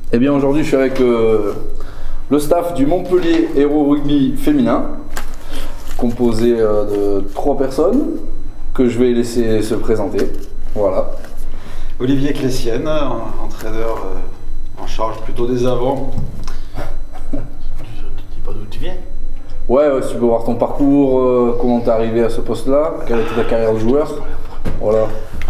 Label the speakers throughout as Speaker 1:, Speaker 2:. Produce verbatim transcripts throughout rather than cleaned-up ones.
Speaker 1: Eh bien aujourd'hui je suis avec euh, le staff du Montpellier Héros Rugby féminin, composé euh, de trois personnes que je vais laisser se présenter. Voilà.
Speaker 2: Olivier Clécienne, entraîneur euh, en charge plutôt des avants.
Speaker 3: Tu ne dis pas d'où tu viens?
Speaker 1: Ouais, ouais, si tu peux voir ton parcours, euh, comment t'es arrivé à ce poste-là, quelle était ta carrière de joueur. Voilà.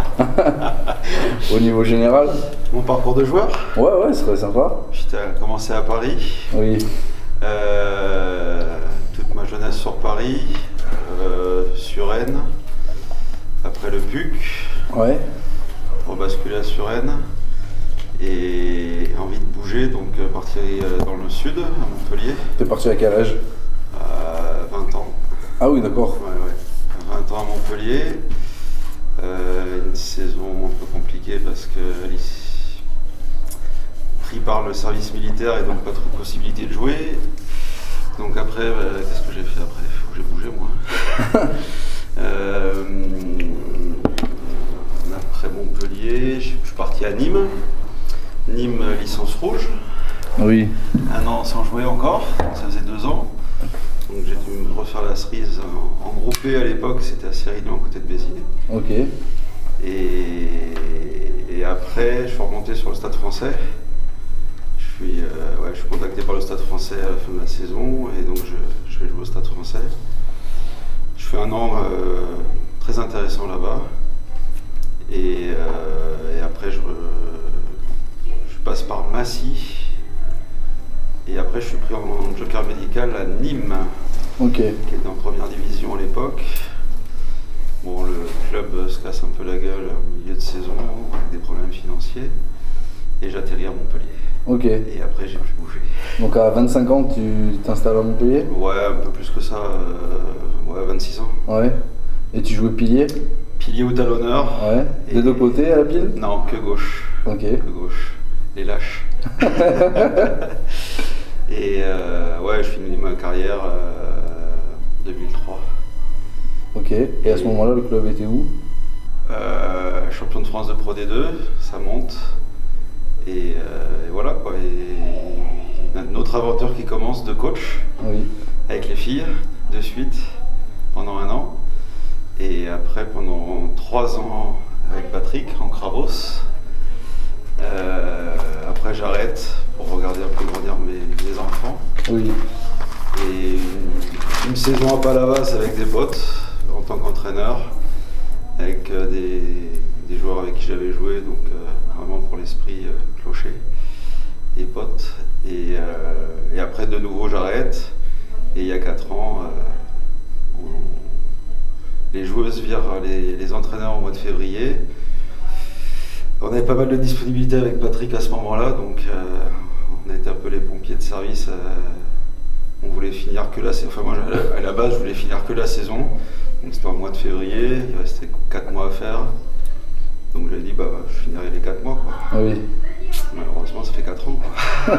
Speaker 1: Au niveau général.
Speaker 2: Mon parcours de joueur?
Speaker 1: Ouais, ouais, ce serait sympa.
Speaker 2: J'étais commencé à Paris.
Speaker 1: Oui.
Speaker 2: Euh, toute ma jeunesse sur Paris, euh, sur Rennes. Après le P U C.
Speaker 1: Ouais.
Speaker 2: Rebasculer à Suresnes. Et envie de bouger, donc partir dans le sud, à Montpellier.
Speaker 1: T'es parti à quel âge?
Speaker 2: À vingt ans.
Speaker 1: Ah oui, d'accord.
Speaker 2: Ouais, ouais. vingt ans à Montpellier. Euh, une saison un peu compliquée parce que pris par le service militaire et donc pas trop de possibilité de jouer. Donc après, euh, qu'est-ce que j'ai fait après? Il faut que j'ai bougé moi. euh, après Montpellier, je suis parti à Nîmes. Nîmes licence rouge.
Speaker 1: Oui.
Speaker 2: Un an sans jouer encore, ça faisait deux ans. Donc j'ai dû me refaire la cerise en, en groupé à l'époque, c'était à Sérignan à côté de Béziers.
Speaker 1: Ok.
Speaker 2: Et, et après, je suis remonté sur le Stade Français. Je suis, euh, ouais, je suis contacté par le Stade Français à la fin de la saison et donc je, je vais jouer au Stade Français. Je fais un an euh, très intéressant là-bas. Et, euh, et après, je, je passe par Massy. Et après, je suis pris en joker médical à Nîmes,
Speaker 1: okay.
Speaker 2: qui était en première division à l'époque. Bon, le club se casse un peu la gueule au milieu de saison, avec des problèmes financiers. Et j'atterris à Montpellier.
Speaker 1: Ok.
Speaker 2: Et après, j'ai pu bouger.
Speaker 1: Donc à vingt-cinq ans, tu t'installes à Montpellier?
Speaker 2: Ouais, un peu plus que ça. Euh, ouais, vingt-six ans.
Speaker 1: Ouais. Et tu jouais pilier?
Speaker 2: Pilier ou talonneur.
Speaker 1: Ouais. Des
Speaker 2: et...
Speaker 1: deux côtés à la pile?
Speaker 2: Non, que gauche.
Speaker 1: Ok.
Speaker 2: Que gauche. Les lâches. Et euh, ouais, je finis ma carrière euh, en deux mille trois.
Speaker 1: Ok. Et, et à ce moment-là, le club était où?
Speaker 2: euh, Champion de France de Pro D deux, ça monte. Et, euh, et voilà quoi. Et une autre aventure qui commence de coach.
Speaker 1: Oui.
Speaker 2: Avec les filles, de suite, pendant un an. Et après, pendant trois ans avec Patrick en Crabos. Euh, après, j'arrête pour regarder un peu grandir mes, mes enfants.
Speaker 1: Oui.
Speaker 2: Et une, une saison à Palavas avec des potes en tant qu'entraîneur, avec euh, des, des joueurs avec qui j'avais joué, donc euh, vraiment pour l'esprit euh, clocher et potes. Et, euh, et après, de nouveau, j'arrête. Et il y a quatre ans, euh, on, les joueuses virent les, les entraîneurs au mois de février. On avait pas mal de disponibilité avec Patrick à ce moment-là, donc euh, on a été un peu les pompiers de service. Euh, on voulait finir que la saison. Enfin, moi, à la base, je voulais finir que la saison. Donc c'était en mois de février, il restait quatre mois à faire. Donc j'ai dit, bah, je finirai les quatre mois, quoi.
Speaker 1: Ah oui.
Speaker 2: Malheureusement, ça fait quatre ans, quoi.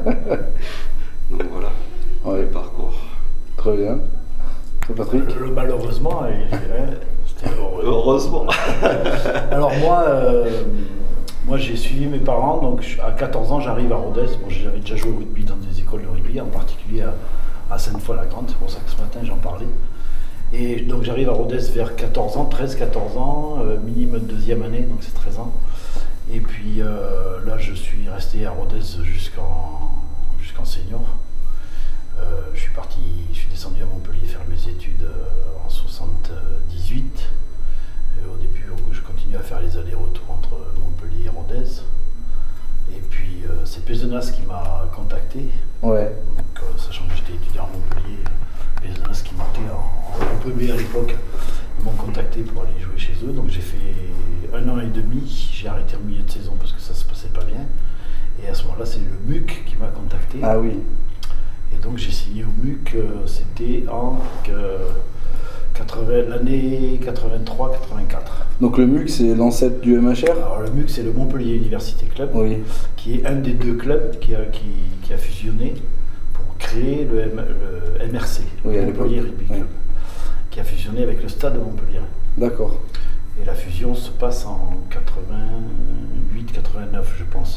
Speaker 2: Donc voilà,
Speaker 1: ouais.
Speaker 2: Le parcours.
Speaker 1: Très bien. C'est Patrick?
Speaker 3: Le malheureusement, c'était heureux.
Speaker 2: Heureusement.
Speaker 3: Alors moi, euh, moi j'ai suivi mes parents, donc à quatorze ans j'arrive à Rodez. Bon, j'avais déjà joué au rugby dans des écoles de rugby, en particulier à, à Sainte-Foy-la-Grande, c'est pour ça que ce matin j'en parlais. Et donc j'arrive à Rodez vers quatorze ans, treize quatorze ans, euh, minimum deuxième année, donc c'est treize ans. Et puis euh, là je suis resté à Rodez jusqu'en jusqu'en senior. Euh, je suis parti, je suis descendu à Montpellier faire mes études euh, en soixante-dix-huit. Et au début, je continue à faire les allers-retours entre Montpellier et Rodez. Et puis euh, c'est Pézenas qui m'a contacté.
Speaker 1: Ouais.
Speaker 3: Donc, euh, sachant que j'étais étudiant à Montpellier, Pézenas qui montait en, en P B à l'époque, ils m'ont contacté pour aller jouer chez eux. Donc j'ai fait un an et demi. J'ai arrêté au milieu de saison parce que ça se passait pas bien. Et à ce moment-là, c'est le M U C qui m'a contacté.
Speaker 1: Ah oui.
Speaker 3: Et donc j'ai signé au M U C, euh, c'était en euh, quatre-vingts, l'année quatre-vingt-trois quatre-vingt-quatre.
Speaker 1: Donc le M U C c'est l'ancêtre du M H R?
Speaker 3: Alors le M U C c'est le Montpellier Université Club,
Speaker 1: oui.
Speaker 3: Qui est un des deux clubs qui a, qui, qui a fusionné pour créer le, M, le M R C,
Speaker 1: oui,
Speaker 3: le Montpellier Rugby Club, oui. Qui a fusionné avec le Stade de Montpellier.
Speaker 1: D'accord.
Speaker 3: Et la fusion se passe en quatre-vingt-huit quatre-vingt-neuf je pense.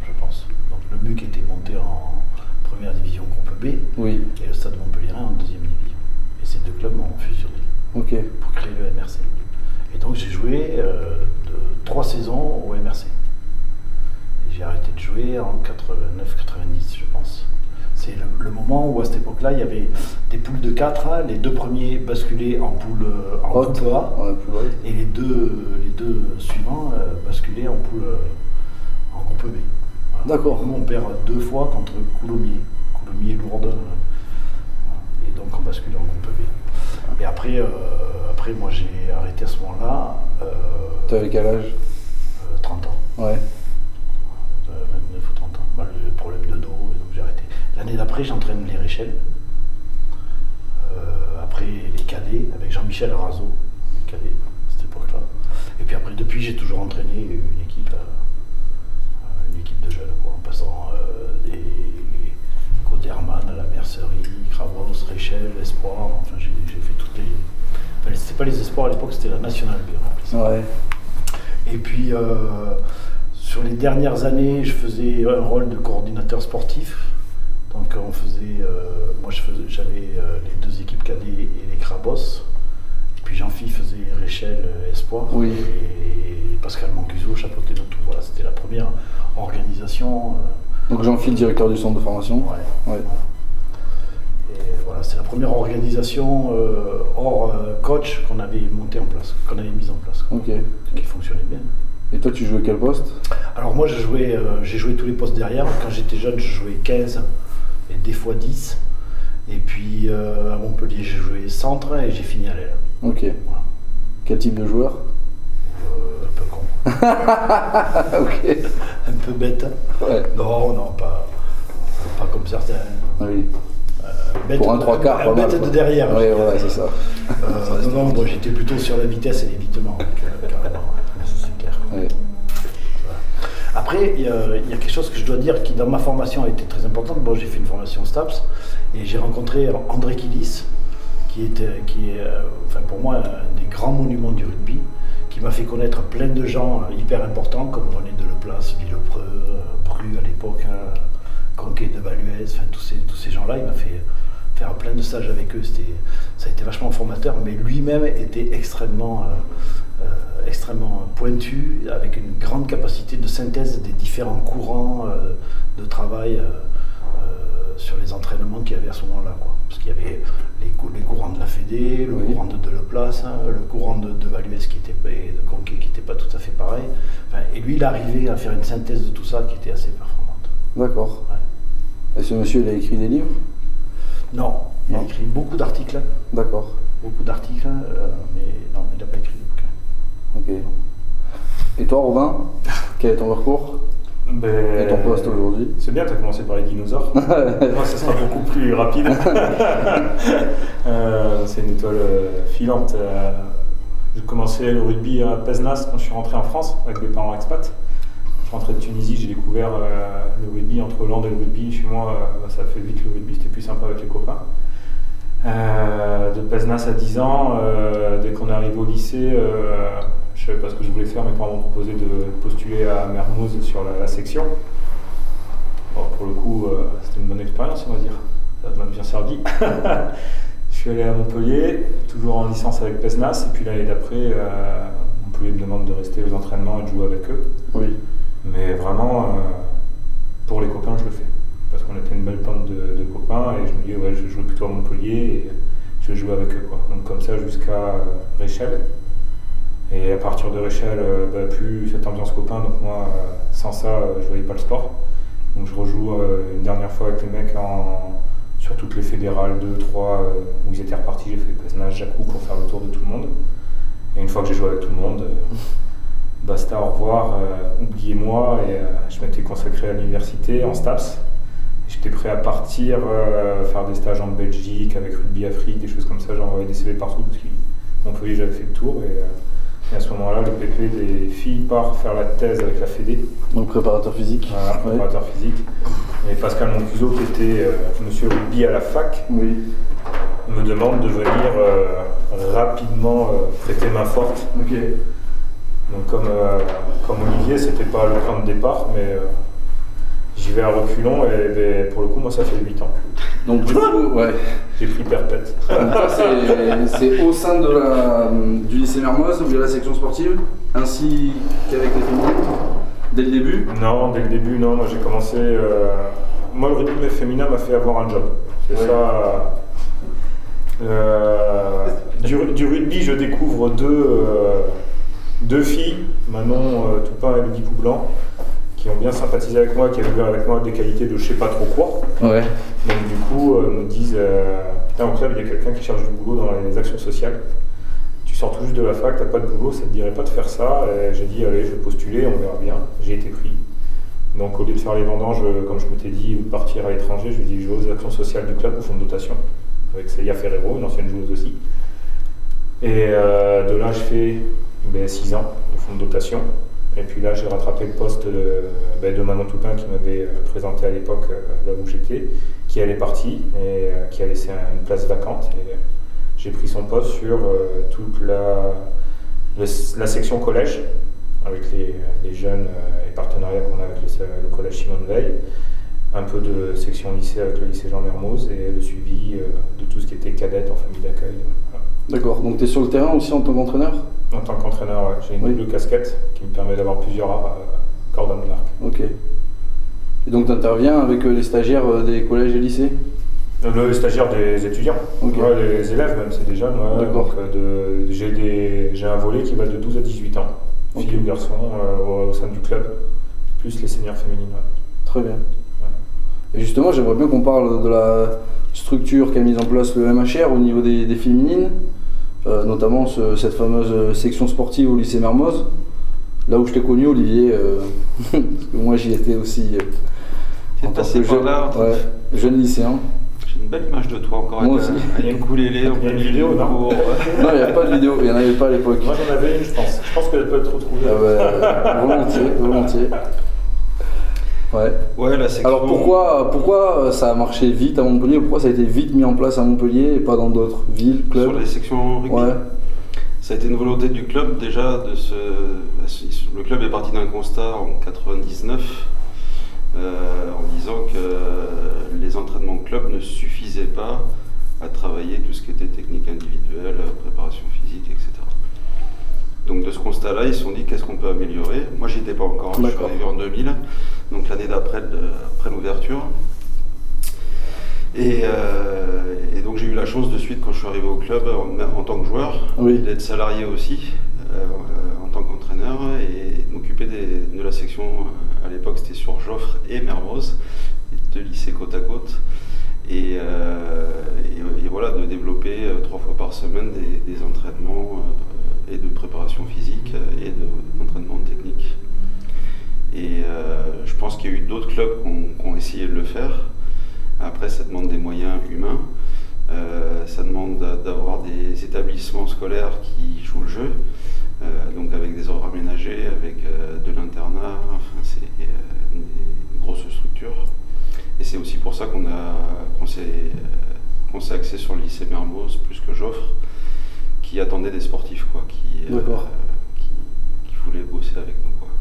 Speaker 3: je pense. Donc le M U C était monté en première division groupe B
Speaker 1: Oui.
Speaker 3: et le Stade Montpellier en deuxième division. Et ces deux clubs ont fusionné
Speaker 1: Ok.
Speaker 3: pour créer le M R C. Et donc j'ai joué euh, de trois saisons au M R C. Et j'ai arrêté de jouer en quatre-vingt-neuf quatre-vingt-dix, je pense. C'est le, le moment où à cette époque-là, il y avait des poules de quatre, hein, les deux premiers basculaient en poule euh, en
Speaker 1: Haute.
Speaker 3: groupe A,
Speaker 1: Ouais, plus vrai.
Speaker 3: et les deux, les deux suivants euh, basculaient en poule euh, en groupe B. Voilà.
Speaker 1: D'accord.
Speaker 3: Et nous, on perd deux fois contre Coulommiers, Coulommiers-Lourdes. Euh, et donc on bascule en groupe B. Et après, euh, après moi j'ai arrêté à ce moment-là, euh,
Speaker 1: T'avais quel âge?
Speaker 3: euh, trente ans.
Speaker 1: Ouais.
Speaker 3: Euh, vingt-neuf ou trente ans. Bah, le problème de dos, et donc j'ai arrêté. L'année d'après, j'entraîne les Réchelles. Euh, après les cadets, avec Jean-Michel Arazo, les cadets, à cette époque-là. Et puis après, depuis, j'ai toujours entraîné une équipe, euh, une équipe de jeunes, quoi, en passant euh, des Coderman à la Mercerie, Cravos, Réchelles, Espoir. Enfin, j'ai, j'ai fait toutes les. Enfin, c'était pas les Espoirs à l'époque, c'était la Nationale B. on appelait ça.
Speaker 1: Ouais.
Speaker 3: Et puis, euh, sur les dernières années, je faisais un rôle de coordinateur sportif. Donc, on faisait, euh, moi, je faisais, j'avais euh, les deux équipes cadets et les Crabos. Et puis, Jean-Phi faisait Réchelle euh, Espoir.
Speaker 1: Oui.
Speaker 3: Et Pascal Mancuso chapeautait le tout. Voilà, c'était la première organisation. euh,
Speaker 1: Donc Jean-Philippe, directeur du centre de formation.
Speaker 3: ouais.
Speaker 1: Ouais.
Speaker 3: Et voilà, c'était la première organisation euh, hors euh, coach qu'on avait montée en place, qu'on avait mise en place, quoi,
Speaker 1: Ok.
Speaker 3: qui fonctionnait bien.
Speaker 1: Et toi, tu jouais quel poste?
Speaker 3: Alors moi, je jouais, euh, j'ai joué tous les postes derrière. Quand j'étais jeune, je jouais quinze et des fois dix. Et puis euh, à Montpellier, j'ai joué centre et j'ai fini à l'aile.
Speaker 1: Ok.
Speaker 3: Voilà.
Speaker 1: Quel type de joueur?
Speaker 3: Euh, un peu con.
Speaker 1: Ok.
Speaker 3: Un peu bête.
Speaker 1: Ouais.
Speaker 3: Non, non, pas, pas comme certains.
Speaker 1: Oui.
Speaker 3: Euh, bête
Speaker 1: Pour un
Speaker 3: de-
Speaker 1: trois quarts,
Speaker 3: un
Speaker 1: pas mal,
Speaker 3: bête
Speaker 1: quoi.
Speaker 3: de derrière.
Speaker 1: Oui,
Speaker 3: je
Speaker 1: voilà,
Speaker 3: dirais.
Speaker 1: c'est ça.
Speaker 3: Euh, non, non, moi j'étais plutôt sur la vitesse et l'évitement, euh, carrément. Ça, c'est clair.
Speaker 1: Ouais.
Speaker 3: Après, il y, a, il y a quelque chose que je dois dire qui, dans ma formation, a été très importante. Bon, j'ai fait une formation STAPS et j'ai rencontré André Kilis, qui, était, qui est, euh, enfin, pour moi, un des grands monuments du rugby, qui m'a fait connaître plein de gens euh, hyper importants, comme René Deleplace, Villepreux, euh, Bru à l'époque, hein, Conquet de Valuez, enfin, tous ces, tous ces gens-là. Il m'a fait faire plein de stages avec eux. C'était, ça a été vachement formateur, mais lui-même était extrêmement... Euh, Euh, extrêmement pointu, avec une grande capacité de synthèse des différents courants euh, de travail euh, euh, sur les entraînements qu'il y avait à ce moment-là, quoi. Parce qu'il y avait les, cou- les courants de la Fédé, le
Speaker 1: Oui.
Speaker 3: courant de Deleplace, hein, le courant de, de Valuez qui était, et de Conquet qui n'était pas tout à fait pareil. Enfin, et lui, il arrivait à faire une synthèse de tout ça qui était assez performante.
Speaker 1: D'accord.
Speaker 3: Ouais.
Speaker 1: Et ce monsieur, il a écrit des livres?
Speaker 3: Non, il a
Speaker 1: Non.
Speaker 3: écrit beaucoup d'articles,
Speaker 1: D'accord.
Speaker 3: beaucoup d'articles, euh, mais non, il n'a pas écrit de bouquin.
Speaker 1: Ok. Et toi, Robin, quel est ton parcours
Speaker 4: Ben,
Speaker 1: et ton poste aujourd'hui?
Speaker 4: C'est bien, tu as commencé par les dinosaures. Moi, ça sera beaucoup plus rapide. Euh, c'est une étoile euh, filante. Euh, j'ai commencé le rugby à Pézenas quand je suis rentré en France avec mes parents expats. Je suis rentré de Tunisie, j'ai découvert euh, le rugby entre Hollande et le rugby. Chez moi, euh, ça fait vite le rugby, c'était plus sympa avec les copains. Euh, de Pézenas à dix ans, euh, dès qu'on est arrivé au lycée, euh, je ne savais pas ce que je voulais faire. Mes parents m'ont proposé de postuler à Mermoz sur la, la section. Bon, pour le coup, euh, c'était une bonne expérience, on va dire. Ça m'a bien servi. Je suis allé à Montpellier, toujours en licence avec Pézenas, et puis l'année d'après, euh, Montpellier me demande de rester aux entraînements et de jouer avec eux.
Speaker 1: Oui.
Speaker 4: Mais vraiment, euh, pour les copains, je le fais. Parce qu'on était une belle bande de, de copains, et je me dis, ouais, je vais jouer plutôt à Montpellier, et je vais jouer avec eux, quoi. Donc comme ça jusqu'à euh, Réchelle. Et à partir de Réchelle, euh, bah, plus cette ambiance copain, donc moi, euh, sans ça, euh, je voyais pas le sport. Donc je rejoue euh, une dernière fois avec les mecs en, sur toutes les fédérales deux, trois, euh, où ils étaient repartis. J'ai fait Pézenas, Jacou pour faire le tour de tout le monde. Et une fois que j'ai joué avec tout le monde, euh, basta, au revoir, euh, oubliez-moi. Et euh, je m'étais consacré à l'université en STAPS. J'étais prêt à partir, euh, faire des stages en Belgique, avec Rugby Afrique, des choses comme ça. J'envoyais des C V partout parce qu'en Montpellier, j'avais fait le tour. Et, euh, et à ce moment-là, le P P des filles part faire la thèse avec la Fédé.
Speaker 1: Donc préparateur physique.
Speaker 4: Voilà, préparateur
Speaker 1: Ouais.
Speaker 4: physique. Et Pascal Moncuso, qui était euh, monsieur rugby à la fac,
Speaker 1: Oui.
Speaker 4: me demande de venir euh, rapidement euh, prêter main forte.
Speaker 1: Ok.
Speaker 4: Donc comme, euh, comme Olivier, c'était pas le plan de départ, mais euh, j'y vais à reculons et ben, pour le coup, moi, ça fait huit ans.
Speaker 1: Donc du coup, ouais.
Speaker 4: J'ai pris perpète.
Speaker 1: Donc ça, c'est- c'est au sein de la, du lycée Mermoz, de la section sportive, ainsi qu'avec les féminines, dès le début.
Speaker 4: Non, dès le début, non. Moi, j'ai commencé. euh, Moi, le rugby féminin m'a fait avoir un job. C'est
Speaker 1: Ouais.
Speaker 4: ça. euh, du, du rugby, je découvre deux, euh, deux filles, Manon euh, Toupin et Lydie Poublan, qui ont bien sympathisé avec moi, qui avaient vu avec moi des qualités de je sais pas trop quoi.
Speaker 1: Ouais.
Speaker 4: Donc du coup, euh, me disent, euh, putain, au club, il y a quelqu'un qui cherche du boulot dans les actions sociales. Tu sors tout juste de la fac, t'as pas de boulot, ça te dirait pas de faire ça. Et j'ai dit, allez, je vais postuler, on verra bien. J'ai été pris. Donc au lieu de faire les vendanges, comme je m'étais dit, ou de partir à l'étranger, je me dis, je vais aux actions sociales du club, au fonds de dotation, avec Célia Ferrero, une ancienne joueuse aussi. Et euh, de là, je fais ben, six ans au fonds de dotation. Et puis là, j'ai rattrapé le poste de, ben, de Manon Toupin qui m'avait euh, présenté à l'époque euh, là où j'étais, qui elle est partie et euh, qui a laissé un- une place vacante. Et euh, j'ai pris son poste sur euh, toute la, le- la section collège, avec les, les jeunes euh, et partenariats qu'on a avec le, le collège Simone Veil, un peu de section lycée avec le lycée Jean Mermoz et le suivi euh, de tout ce qui était cadette en famille d'accueil. Voilà.
Speaker 1: D'accord. Donc tu es sur le terrain aussi en tant qu'entraîneur?
Speaker 4: En tant qu'entraîneur, ouais, j'ai une
Speaker 1: Oui.
Speaker 4: double casquette qui me permet d'avoir plusieurs euh, cordes à mon arc.
Speaker 1: Ok. Et donc tu interviens avec euh, les stagiaires euh, des collèges et lycées?
Speaker 4: Le stagiaire des étudiants,
Speaker 1: Ok.
Speaker 4: ouais, les élèves même, c'est des jeunes. Ouais,
Speaker 1: D'accord.
Speaker 4: donc, euh, de- j'ai, des, j'ai un volet qui va de douze à dix-huit ans, filles
Speaker 1: Ok.
Speaker 4: ou garçons, euh, au, au sein du club, plus les seniors féminines. Ouais.
Speaker 1: Très bien. Et justement, j'aimerais bien qu'on parle de la structure qu'a mise en place le M H R au niveau des, des féminines, euh, notamment ce- cette fameuse section sportive au lycée Mermoz, là où je t'ai connu, Olivier, euh, parce que moi j'y étais aussi euh,
Speaker 2: T'es
Speaker 1: en tant
Speaker 2: passé
Speaker 1: que
Speaker 2: par
Speaker 1: jeune,
Speaker 2: là.
Speaker 1: ouais, jeune lycéen.
Speaker 2: J'ai une belle image de toi encore
Speaker 1: Moi
Speaker 2: avec,
Speaker 1: aussi.
Speaker 2: un- avec un ukulélé en
Speaker 4: Il y a une
Speaker 2: plein
Speaker 4: vidéo,
Speaker 2: milieu du
Speaker 4: non
Speaker 2: cours.
Speaker 1: Non, il n'y avait pas de vidéo, il n'y en avait pas à l'époque.
Speaker 4: Moi j'en avais une, je pense. Je pense qu'elle peut être retrouvée.
Speaker 1: Ah bah, volontiers, volontiers. Ouais.
Speaker 2: Ouais, la section.
Speaker 1: Alors pourquoi, pourquoi ça a marché vite à Montpellier? Pourquoi ça a été vite mis en place à Montpellier et pas dans d'autres villes, clubs?
Speaker 2: Sur les sections rugby.
Speaker 1: Ouais.
Speaker 2: Ça a été une volonté du club déjà de se. Le club est parti d'un constat en quatre-vingt-dix-neuf euh, en disant que les entraînements de club ne suffisaient pas à travailler tout ce qui était technique individuelle, préparation physique, et cetera. Donc de ce constat-là, ils se sont dit qu'est-ce qu'on peut améliorer. Moi, j'y étais pas encore, je suis
Speaker 1: D'accord.
Speaker 2: arrivé en deux mille, donc l'année d'après le- après l'ouverture. Et, euh, et donc j'ai eu la chance de suite, quand je suis arrivé au club, en, en tant que joueur,
Speaker 1: Oui.
Speaker 2: d'être salarié aussi, euh, en tant qu'entraîneur, et de m'occuper des- de la section, euh, à l'époque c'était sur Joffre et Mermoz, deux lycées côte à côte. Et, euh, et- et voilà, de développer euh, trois fois par semaine des, des entraînements euh, et de préparation physique euh, et de- d'entraînement technique. Et euh, je pense qu'il y a eu d'autres clubs qui ont, qui ont essayé de le faire. Après, ça demande des moyens humains, euh, ça demande d'a- d'avoir des établissements scolaires qui jouent le jeu, euh, donc avec des horaires aménagés, avec euh, de l'internat, enfin c'est euh, des grosses structures. Et c'est aussi pour ça qu'on a qu'on s'est euh, qu'on s'est axé sur le lycée Mermoz plus que Joffre, qui attendait des sportifs, quoi, qui, euh,
Speaker 1: D'accord.
Speaker 2: qui, qui voulaient bosser avec nous, quoi.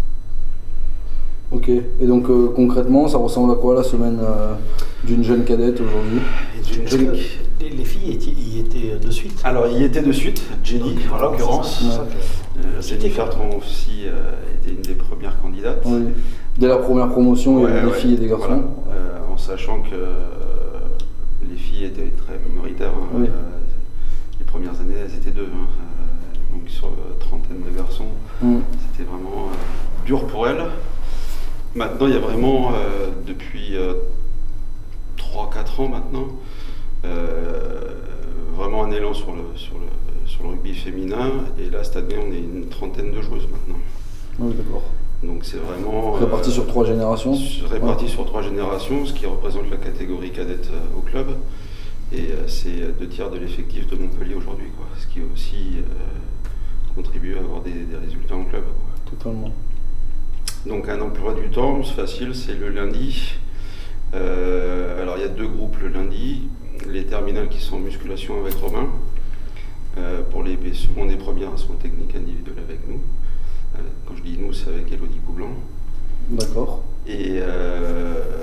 Speaker 1: Ok. Et donc euh, concrètement, ça ressemble à quoi la semaine euh, d'une jeune cadette aujourd'hui?
Speaker 2: Et d'une
Speaker 3: Est-ce que
Speaker 2: jeune-
Speaker 3: les, les filles étaient- y étaient de suite?
Speaker 2: Alors, il y était de suite, Jenny en
Speaker 3: Voilà,
Speaker 2: l'occurrence.
Speaker 3: c'est ça, c'est ça que-
Speaker 2: Euh, Jenny Fertron aussi euh, était une des premières candidates.
Speaker 1: Oui. Dès la première promotion, il y avait
Speaker 2: Ouais,
Speaker 1: des
Speaker 2: ouais,
Speaker 1: filles et des garçons.
Speaker 2: voilà. Euh, en sachant que euh, les filles étaient très minoritaires. hein.
Speaker 1: Oui.
Speaker 2: Euh, les premières années, elles étaient deux. hein. Euh, donc sur euh, trentaine de garçons,
Speaker 1: Mm.
Speaker 2: c'était vraiment euh, dur pour elles. Maintenant, il y a vraiment, euh, depuis euh, trois quatre ans maintenant, euh, vraiment un élan sur le, sur, le, sur le rugby féminin. Et là, cette année, on est une trentaine de joueuses maintenant.
Speaker 1: Oui, d'accord.
Speaker 2: Donc c'est vraiment...
Speaker 1: Réparti
Speaker 2: euh,
Speaker 1: sur trois générations.
Speaker 2: sur- Réparti sur trois générations, ce qui représente la catégorie cadette euh, au club. Et euh, c'est deux tiers de l'effectif de Montpellier aujourd'hui, quoi. Ce qui aussi euh, contribue à avoir des, des résultats en club, quoi.
Speaker 1: Totalement.
Speaker 2: Donc un emploi du temps, c'est facile, c'est le lundi. Euh, alors il y a deux groupes le lundi, les terminales qui sont en musculation avec Romain, euh, pour les secondes et premières elles sont techniques individuelles avec nous. Euh, quand je dis nous, c'est avec Elodie Poublan.
Speaker 1: D'accord.
Speaker 2: Et, euh,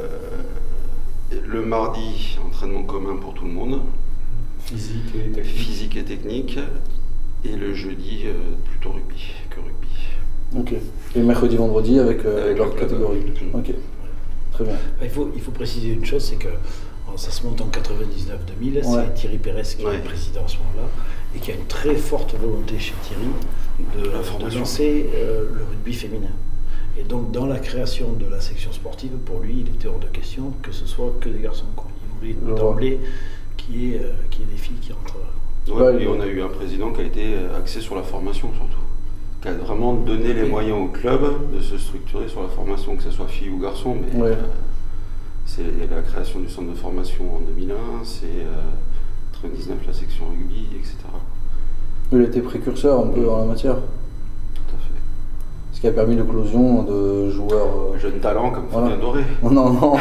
Speaker 2: le mardi, entraînement commun pour tout le monde.
Speaker 4: Physique et technique.
Speaker 2: Physique et technique. Et le jeudi, euh, plutôt rugby que rugby.
Speaker 1: Ok. Et mercredi, vendredi avec, euh,
Speaker 2: Avec
Speaker 1: leur
Speaker 2: le club.
Speaker 1: catégorie. Ok. Très bien.
Speaker 3: Il faut, il faut préciser une chose, c'est que alors, ça se monte en quatre-vingt-dix-neuf deux mille,
Speaker 1: Ouais.
Speaker 3: c'est Thierry Pérez qui
Speaker 2: Ouais.
Speaker 3: est le président à ce moment-là, et qui a une très forte volonté chez Thierry de,
Speaker 2: La
Speaker 3: de
Speaker 2: formation.
Speaker 3: lancer euh, le rugby féminin. Et donc dans la création de la section sportive, pour lui, il était hors de question que ce soit que des garçons, quoi. Il voulait
Speaker 1: Je vois.
Speaker 3: d'emblée qu'il y, ait, euh, qu'il y ait des filles qui rentrent.
Speaker 2: Ouais,
Speaker 1: Ouais,
Speaker 2: et
Speaker 1: il-
Speaker 2: on a eu un président qui a été axé sur la formation surtout, qui a vraiment donné les
Speaker 3: Oui.
Speaker 2: moyens au club de se structurer sur la formation, que ce soit fille ou garçon. Mais
Speaker 1: Ouais.
Speaker 2: euh, c'est la création du centre de formation en deux mille un, c'est euh, quatre-vingt-dix-neuf la section rugby, et cetera.
Speaker 1: Il a été précurseur un peu en la matière.
Speaker 2: Tout à fait.
Speaker 1: Ce qui a permis l'éclosion de joueurs. euh,
Speaker 2: Jeune talent comme
Speaker 1: Voilà.
Speaker 2: Fabien Doré.
Speaker 1: Non, non, non.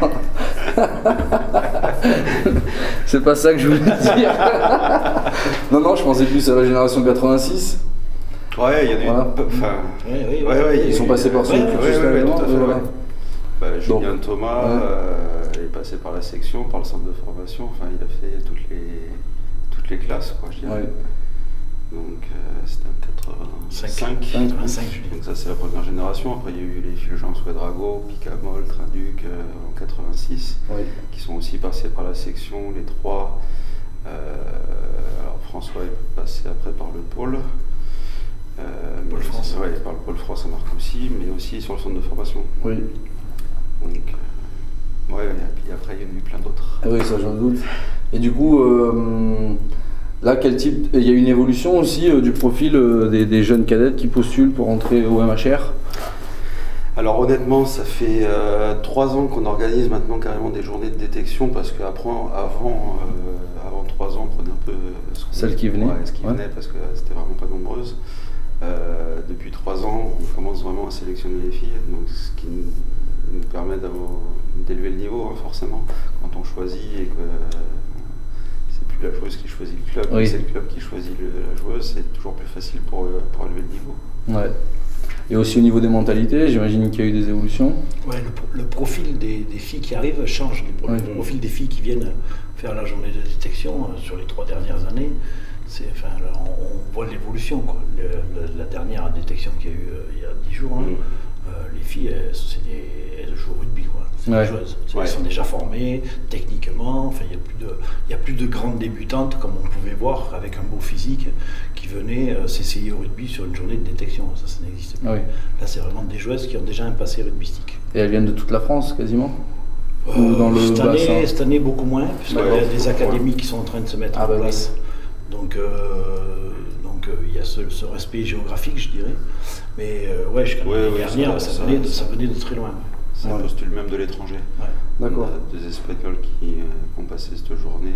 Speaker 1: C'est pas ça que je voulais dire. Non, non, je pensais plus à la génération quatre-vingt-six.
Speaker 2: Ouais, il y en a eu.
Speaker 1: Voilà.
Speaker 2: Enfin,
Speaker 3: Oui, oui,
Speaker 2: ouais, ouais, il y a
Speaker 1: Ils
Speaker 2: eu-
Speaker 1: sont passés par ce
Speaker 2: ouais,
Speaker 1: cursus
Speaker 2: ouais, ouais, ouais,
Speaker 1: également,
Speaker 2: tout à fait,
Speaker 1: et voilà.
Speaker 2: ouais. Bah, Julien
Speaker 1: Donc,
Speaker 2: Thomas
Speaker 1: ouais.
Speaker 2: euh, est passé par la section, par le centre de formation. Enfin, il a fait toutes les toutes les classes, quoi, je dirais.
Speaker 1: Ouais.
Speaker 2: Donc euh, c'était en quatre-vingt-cinq.
Speaker 1: Cinq.
Speaker 3: quatre-vingt-cinq, je dis.
Speaker 2: Donc ça c'est la première génération. Après il y a eu les Fulgence Ouedraogo, Picamol, Trinduc euh, en quatre-vingt-six,
Speaker 1: Oui.
Speaker 2: qui sont aussi passés par la section, les trois. Euh, alors François est passé après par le pôle. Euh,
Speaker 3: Pôle
Speaker 2: mais-
Speaker 3: France.
Speaker 2: Ouais, par le pôle France à Marcoussis, mais aussi sur le centre de formation.
Speaker 1: Oui.
Speaker 2: Donc euh, ouais, et puis après il y en a eu plein d'autres.
Speaker 1: Ah oui, ça j'en doute. Et du coup, euh, là, quel type. Il y a une évolution aussi euh, du profil euh, des, des jeunes cadettes qui postulent pour entrer au M H R.
Speaker 2: Alors honnêtement, ça fait euh, trois ans qu'on organise maintenant carrément des journées de détection parce qu'avant, avant, euh, avant trois ans, on prenait un peu ce qu'on-
Speaker 1: Celles qui venaient.
Speaker 2: ouais, ce qui
Speaker 1: Ouais.
Speaker 2: venaient parce que c'était vraiment pas nombreuses. Euh, depuis trois ans, on commence vraiment à sélectionner les filles, donc ce qui nous, nous permet d'avoir- d'élever le niveau, hein, forcément, quand on choisit et que euh, c'est plus la joueuse qui choisit le club,
Speaker 1: Oui.
Speaker 2: mais c'est le club qui choisit le- la joueuse, c'est toujours plus facile pour, euh, pour élever le niveau.
Speaker 1: Ouais. Et aussi au niveau des mentalités, j'imagine qu'il y a eu des évolutions.
Speaker 3: Ouais, le, pro- le profil des, des filles qui arrivent change. Le, pro-
Speaker 1: Ouais.
Speaker 3: le profil des filles qui viennent faire la journée de détection euh, sur les trois dernières années, c'est, enfin, là, on, on voit l'évolution, quoi. Le- le- la dernière détection qu'il y a eu euh, il y a dix jours, hein,
Speaker 2: Mm.
Speaker 3: euh, les filles, elles, c'est des, elles jouent au rugby, quoi. C'est
Speaker 1: Ouais.
Speaker 3: des joueuses. C'est-
Speaker 2: Ouais.
Speaker 3: Elles sont déjà formées techniquement. Enfin, il n'y a plus de, il y a plus de grandes débutantes comme on pouvait voir avec un beau physique qui venaient euh, s'essayer au rugby sur une journée de détection. Ça, ça n'existe plus.
Speaker 1: Oui.
Speaker 3: Là, c'est vraiment des joueuses qui ont déjà un passé rugbystique.
Speaker 1: Et elles viennent de toute la France quasiment. Ou dans le
Speaker 3: cette,
Speaker 1: bassin.
Speaker 3: année, cette année, beaucoup moins, puisqu'il
Speaker 2: Ouais,
Speaker 3: y a des
Speaker 2: beaucoup
Speaker 3: académies
Speaker 2: moins.
Speaker 3: qui sont en train de se mettre
Speaker 1: Ah
Speaker 3: en
Speaker 1: bah oui.
Speaker 3: place. Donc, euh, donc euh, il y a ce, ce respect géographique, je dirais. Mais euh, ouais, jusqu'à
Speaker 2: Ouais,
Speaker 3: l'année
Speaker 2: ouais,
Speaker 3: dernière,
Speaker 2: ça-
Speaker 3: ça,
Speaker 2: ça-
Speaker 3: venait de,
Speaker 2: ça-
Speaker 3: ça venait de très loin.
Speaker 2: C'est un
Speaker 1: Ouais.
Speaker 2: postule même de l'étranger.
Speaker 3: Ouais.
Speaker 1: D'accord.
Speaker 2: On a deux Espagnols qui, euh, qui ont passé cette journée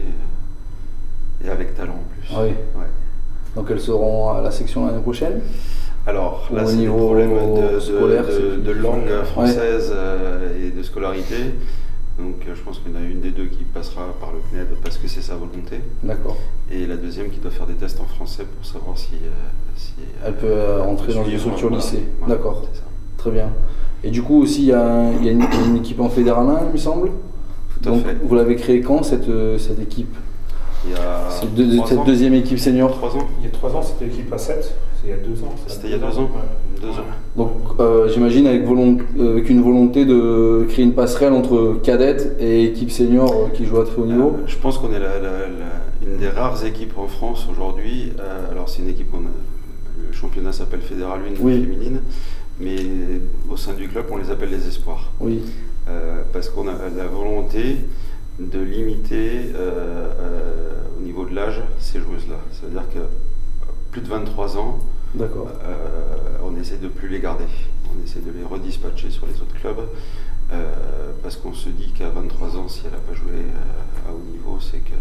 Speaker 2: euh, et avec talent en plus.
Speaker 1: Ah oui.
Speaker 2: Ouais.
Speaker 1: Donc elles seront à la section l'année prochaine.
Speaker 2: Alors là,
Speaker 1: Au
Speaker 2: c'est des
Speaker 1: niveau
Speaker 2: problèmes de, de-
Speaker 1: scolaire,
Speaker 2: de-
Speaker 1: c'est-
Speaker 2: de langue
Speaker 1: Ouais.
Speaker 2: française euh, et de scolarité. Donc euh, je pense qu'il y en a une des deux qui passera par le C N E D parce que c'est sa volonté.
Speaker 1: D'accord.
Speaker 2: Et la deuxième qui doit faire des tests en français pour savoir si... euh, si euh,
Speaker 1: Elle peut euh, rentrer dans une
Speaker 2: suivre,
Speaker 1: structure
Speaker 2: voilà.
Speaker 1: lycée.
Speaker 2: Voilà,
Speaker 1: D'accord.
Speaker 2: c'est ça.
Speaker 1: Très bien. Et du coup aussi, il y a, un- il y a une, une équipe en fédéral un, il me semble.
Speaker 2: Tout à
Speaker 1: Donc
Speaker 2: fait.
Speaker 1: vous l'avez créée quand cette, euh, cette équipe?
Speaker 2: Il y a
Speaker 1: C'est de-
Speaker 2: trois
Speaker 1: cette
Speaker 2: ans.
Speaker 1: deuxième équipe senior.
Speaker 2: Trois ans.
Speaker 4: Il y a trois ans, c'était l'équipe à sept. C'est il y a deux ans. ça.
Speaker 2: C'était il y a deux ans.
Speaker 4: Ouais.
Speaker 2: Deux ans.
Speaker 1: Donc euh, j'imagine avec, volon- euh, avec une volonté de créer une passerelle entre cadette et équipe senior euh, qui joue à très haut niveau.
Speaker 2: Euh, je pense qu'on est la- la- la- une des rares équipes en France aujourd'hui. Euh, alors c'est une équipe, qu'on a- le championnat s'appelle Fédéral un
Speaker 1: Oui.
Speaker 2: féminine, mais au sein du club on les appelle les espoirs.
Speaker 1: Oui.
Speaker 2: Euh, parce qu'on a la volonté de limiter euh, euh, au niveau de l'âge ces joueuses-là. C'est-à-dire que plus de vingt-trois ans,
Speaker 1: D'accord.
Speaker 2: euh, on essaie de plus les garder. On essaie de les redispatcher sur les autres clubs euh, parce qu'on se dit qu'à vingt-trois ans, si elle n'a pas joué euh, à haut niveau, c'est qu'elle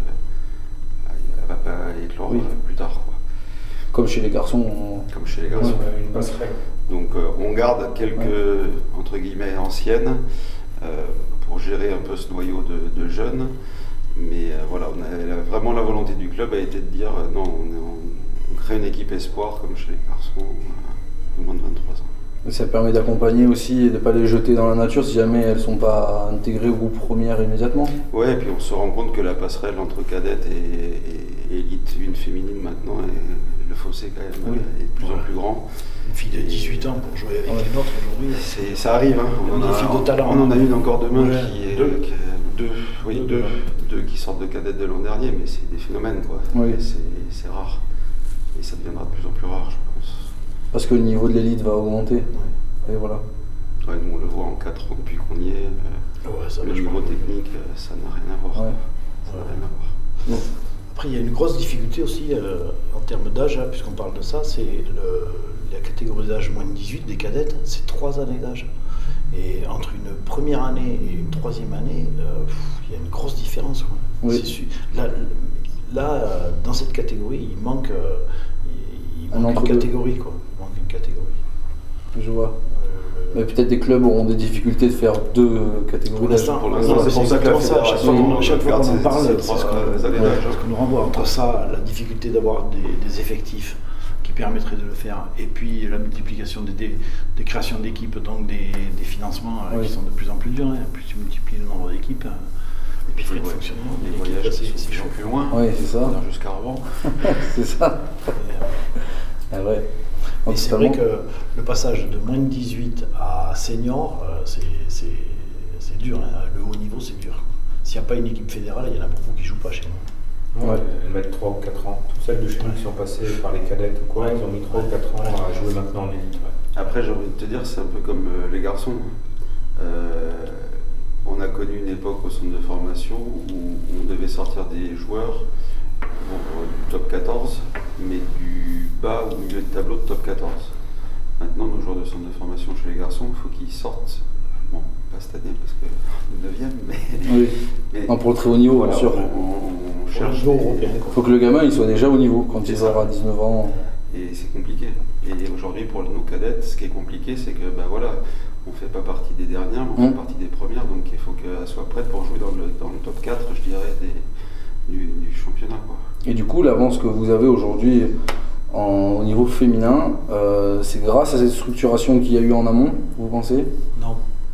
Speaker 2: ne va pas éclore
Speaker 1: Oui.
Speaker 2: euh, plus tard, quoi.
Speaker 1: Comme chez les garçons. on-
Speaker 2: Comme chez les
Speaker 4: Ouais,
Speaker 2: garçons.
Speaker 4: ouais, une passerelle.
Speaker 2: Donc euh, on garde quelques,
Speaker 1: Ouais.
Speaker 2: entre guillemets, anciennes euh, pour gérer un peu ce noyau de, de jeunes. Mais euh, voilà, on a, la- vraiment la volonté du club a été de dire euh, non, on, on- on crée une équipe espoir comme chez les garçons euh, de moins de vingt-trois ans.
Speaker 1: Et ça permet d'accompagner aussi et de ne pas les jeter dans la nature si jamais elles ne sont pas intégrées au groupe première immédiatement.
Speaker 2: Ouais, et puis on se rend compte que la passerelle entre cadette et, et, et élite une féminine maintenant, est, le fossé quand même
Speaker 3: Oui.
Speaker 2: est de plus
Speaker 3: Ouais.
Speaker 2: en plus grand.
Speaker 3: Une fille de dix-huit ans pour jouer avec
Speaker 1: Ouais.
Speaker 3: une autre aujourd'hui.
Speaker 2: C'est, ça arrive, hein. on,
Speaker 3: Des
Speaker 2: en a,
Speaker 3: filles de talent.
Speaker 2: on en a une encore demain
Speaker 3: Ouais.
Speaker 2: qui est
Speaker 3: Deux.
Speaker 2: qui est- deux, oui,
Speaker 3: Deux,
Speaker 2: deux,
Speaker 3: demain.
Speaker 2: deux qui sortent de cadette de l'an dernier, mais c'est des phénomènes quoi.
Speaker 1: Oui.
Speaker 2: C'est, c'est rare et ça deviendra de plus en plus rare, je pense.
Speaker 1: Parce que le niveau de l'élite va augmenter. Et voilà.
Speaker 2: Ouais, nous on le voit en quatre ans depuis qu'on y est. euh,
Speaker 3: Ouais, ça
Speaker 2: le
Speaker 3: va, je
Speaker 2: niveau
Speaker 3: crois.
Speaker 2: technique, euh, ça n'a rien à voir.
Speaker 1: Ouais.
Speaker 2: Ça n'a rien à voir.
Speaker 3: Après, il y a une grosse difficulté aussi euh, en termes d'âge, hein, puisqu'on parle de ça, c'est le, la catégorie d'âge moins de dix-huit des cadettes, c'est trois années d'âge. Et entre une première année et une troisième année, euh, pff, il y a une grosse différence. Quoi.
Speaker 1: Oui.
Speaker 3: C'est su- Là, là euh, dans cette catégorie, il manque, euh, il, il
Speaker 1: Un
Speaker 3: manque une
Speaker 1: entre-deux.
Speaker 3: catégorie. Quoi. Il manque une catégorie.
Speaker 1: Je vois.
Speaker 3: Euh,
Speaker 1: Mais peut-être des clubs auront des difficultés de faire deux catégories
Speaker 3: Pour
Speaker 1: d'âge.
Speaker 3: l'instant,
Speaker 2: Pour
Speaker 3: non,
Speaker 2: l'instant,
Speaker 3: mais
Speaker 2: c'est pour
Speaker 3: c'est
Speaker 2: ça que la
Speaker 3: exactement ça. À chaque fois
Speaker 2: fédération
Speaker 3: qu'on- à chaque fois
Speaker 2: garde
Speaker 3: qu'on en
Speaker 2: ses-
Speaker 3: parle,
Speaker 2: ses
Speaker 3: c'est
Speaker 2: trois
Speaker 3: ce qu'on
Speaker 2: années
Speaker 3: ouais,
Speaker 2: d'âge.
Speaker 3: ce qu'on nous renvoie entre ça, la difficulté d'avoir des, des effectifs qui permettraient de le faire, et puis la multiplication des, des, des créations d'équipes, donc des, des financements euh,
Speaker 1: Oui.
Speaker 3: qui sont de plus en plus durs. Hein. Plus tu multiplies le nombre d'équipes, euh, et puis frais de
Speaker 2: Ouais.
Speaker 3: fonctionnement,
Speaker 2: Les
Speaker 3: l'équipe,
Speaker 2: voyages
Speaker 3: c'est
Speaker 2: qui
Speaker 3: c'est
Speaker 2: sont
Speaker 3: chaud.
Speaker 2: plus loin,
Speaker 1: Oui, c'est ça.
Speaker 2: jusqu'à Rouen.
Speaker 1: C'est ça.
Speaker 3: Et, euh,
Speaker 1: Ah ouais.
Speaker 3: Et
Speaker 1: Donc,
Speaker 3: c'est vrai
Speaker 1: totalement.
Speaker 3: que le passage de moins de dix-huit à senior, euh, c'est, c'est, c'est dur. Hein. Le haut niveau, c'est dur. S'il n'y a pas une équipe fédérale, il y en a beaucoup qui ne jouent pas chez nous.
Speaker 4: Ouais,
Speaker 1: Ouais.
Speaker 4: elles mettent trois ou quatre ans. Toutes celles de chez nous qui sont passées par les cadettes ou quoi,
Speaker 3: Ouais.
Speaker 4: elles ont mis trois ou quatre ans à jouer maintenant en élite. Ouais.
Speaker 2: Après, j'ai envie de te dire, c'est un peu comme euh, les garçons. Euh, on a connu une époque au centre de formation où on devait sortir des joueurs bon, du top quatorze, mais du bas ou milieu de tableau de top quatorze. Maintenant, nos joueurs de centre de formation chez les garçons, il faut qu'ils sortent, bon, pas cette année parce que le neuvième, mais,
Speaker 1: Oui.
Speaker 2: mais
Speaker 1: Non, pour le très haut niveau,
Speaker 2: voilà,
Speaker 1: bien sûr.
Speaker 2: on, on
Speaker 3: Pour
Speaker 2: cherche
Speaker 3: le niveau
Speaker 2: des-
Speaker 3: européen,
Speaker 1: Il
Speaker 3: quoi.
Speaker 1: faut que le gamin il soit déjà au niveau quand
Speaker 2: C'est
Speaker 1: il
Speaker 2: ça.
Speaker 1: aura dix-neuf ans.
Speaker 2: Et c'est compliqué. Et aujourd'hui, pour nos cadettes, ce qui est compliqué, c'est que bah voilà, on ne fait pas partie des dernières, mais on
Speaker 1: Mm.
Speaker 2: fait partie des premières, donc il faut qu'elles soient prêtes pour jouer dans le, dans le top quatre, je dirais, des, du, du championnat. Quoi.
Speaker 1: Et du coup, l'avance que vous avez aujourd'hui en- au niveau féminin, euh, c'est grâce à cette structuration qu'il y a eu en amont, vous pensez?
Speaker 3: Non.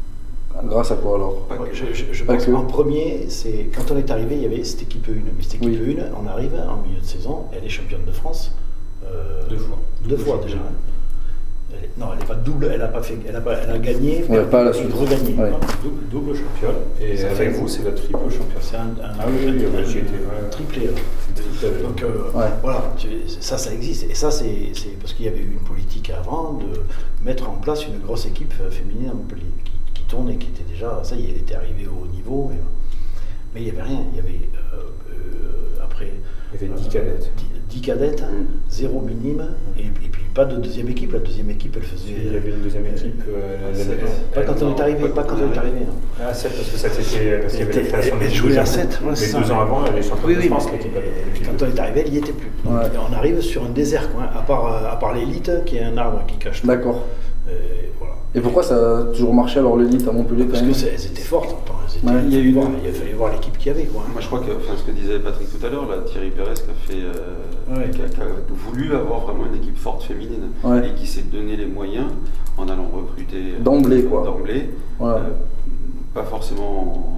Speaker 1: Grâce à quoi alors?
Speaker 2: Pas
Speaker 3: Ouais,
Speaker 2: que-
Speaker 3: je, je- je
Speaker 1: Pas
Speaker 3: pense
Speaker 1: que.
Speaker 3: qu'en premier, c'est quand on est arrivé, il y avait cette équipe une. Mais cette équipe
Speaker 1: Oui.
Speaker 3: une, on arrive en milieu de saison, elle est championne de France. euh,
Speaker 4: Deux fois.
Speaker 3: Deux
Speaker 4: Double
Speaker 3: fois
Speaker 4: championne.
Speaker 3: déjà. hein. Elle est- non, elle n'est pas double, elle a pas fait, elle a, pas, elle a gagné,
Speaker 1: Ouais, pas à la
Speaker 3: et
Speaker 1: suite.
Speaker 3: regagné.
Speaker 1: Ouais.
Speaker 4: Double, double championne. Et
Speaker 3: Ça fait
Speaker 4: avec vous, c'est la triple championne.
Speaker 3: C'est un, un,
Speaker 4: Ah oui, oui,
Speaker 3: un-
Speaker 4: ouais, j'y
Speaker 3: un-
Speaker 4: étais, ouais.
Speaker 3: un triplé. là.
Speaker 4: Triple, euh,
Speaker 3: Donc euh,
Speaker 1: Ouais.
Speaker 3: voilà, tu- ça, ça existe. Et ça, c'est c'est parce qu'il y avait eu une politique avant de mettre en place une grosse équipe euh, féminine à Montpellier qui, qui tourne et qui était déjà, ça y est, elle était arrivée au haut niveau. et- mais il n'y avait rien. Il y avait euh, euh, après.
Speaker 4: Il y avait dix cadettes.
Speaker 3: dix cadettes, zéro minime, et, et puis pas de deuxième équipe. La deuxième équipe, elle faisait.
Speaker 4: Il y avait une deuxième équipe. euh, la-
Speaker 2: sept.
Speaker 4: la-
Speaker 3: Pas quand on est arrivé, pas quand on est arrivé. hein.
Speaker 4: Ah, sept, parce que ça c'était. Parce qu'il y avait la
Speaker 3: Elle-
Speaker 4: création
Speaker 3: elle
Speaker 4: des
Speaker 3: jouait à
Speaker 4: deuxième.
Speaker 3: sept, ouais,
Speaker 4: Mais
Speaker 3: c'est ça.
Speaker 4: deux ans avant, elle est championne
Speaker 3: Oui,
Speaker 4: de
Speaker 3: oui,
Speaker 4: France,
Speaker 3: mais
Speaker 4: l'équipe.
Speaker 3: quand on est arrivé, elle n'y était plus. Donc,
Speaker 1: Ouais.
Speaker 3: on arrive sur un désert, quoi, hein, à part, euh, à part l'élite, qui est un arbre qui cache tout.
Speaker 1: D'accord.
Speaker 3: Et voilà.
Speaker 1: Et pourquoi ça a toujours marché alors l'élite à Montpellier quand
Speaker 3: Parce
Speaker 1: même?
Speaker 3: qu'elles étaient fortes. Attends, elles étaient-
Speaker 1: Ouais,
Speaker 3: il,
Speaker 1: il y a
Speaker 3: fallait
Speaker 1: eu
Speaker 3: voir,
Speaker 1: une-
Speaker 3: il fallait voir l'équipe qu'il y avait. Quoi, hein.
Speaker 2: Moi, je crois que, enfin, ce que disait Patrick tout à l'heure, là, Thierry Pérez qui a fait, euh,
Speaker 3: Ouais.
Speaker 2: qui a, qui a voulu avoir vraiment une équipe forte féminine
Speaker 1: Ouais.
Speaker 2: et qui s'est donné les moyens en allant recruter euh,
Speaker 1: D'emblée, quoi.
Speaker 2: D'emblée,
Speaker 1: Voilà.
Speaker 2: euh, pas forcément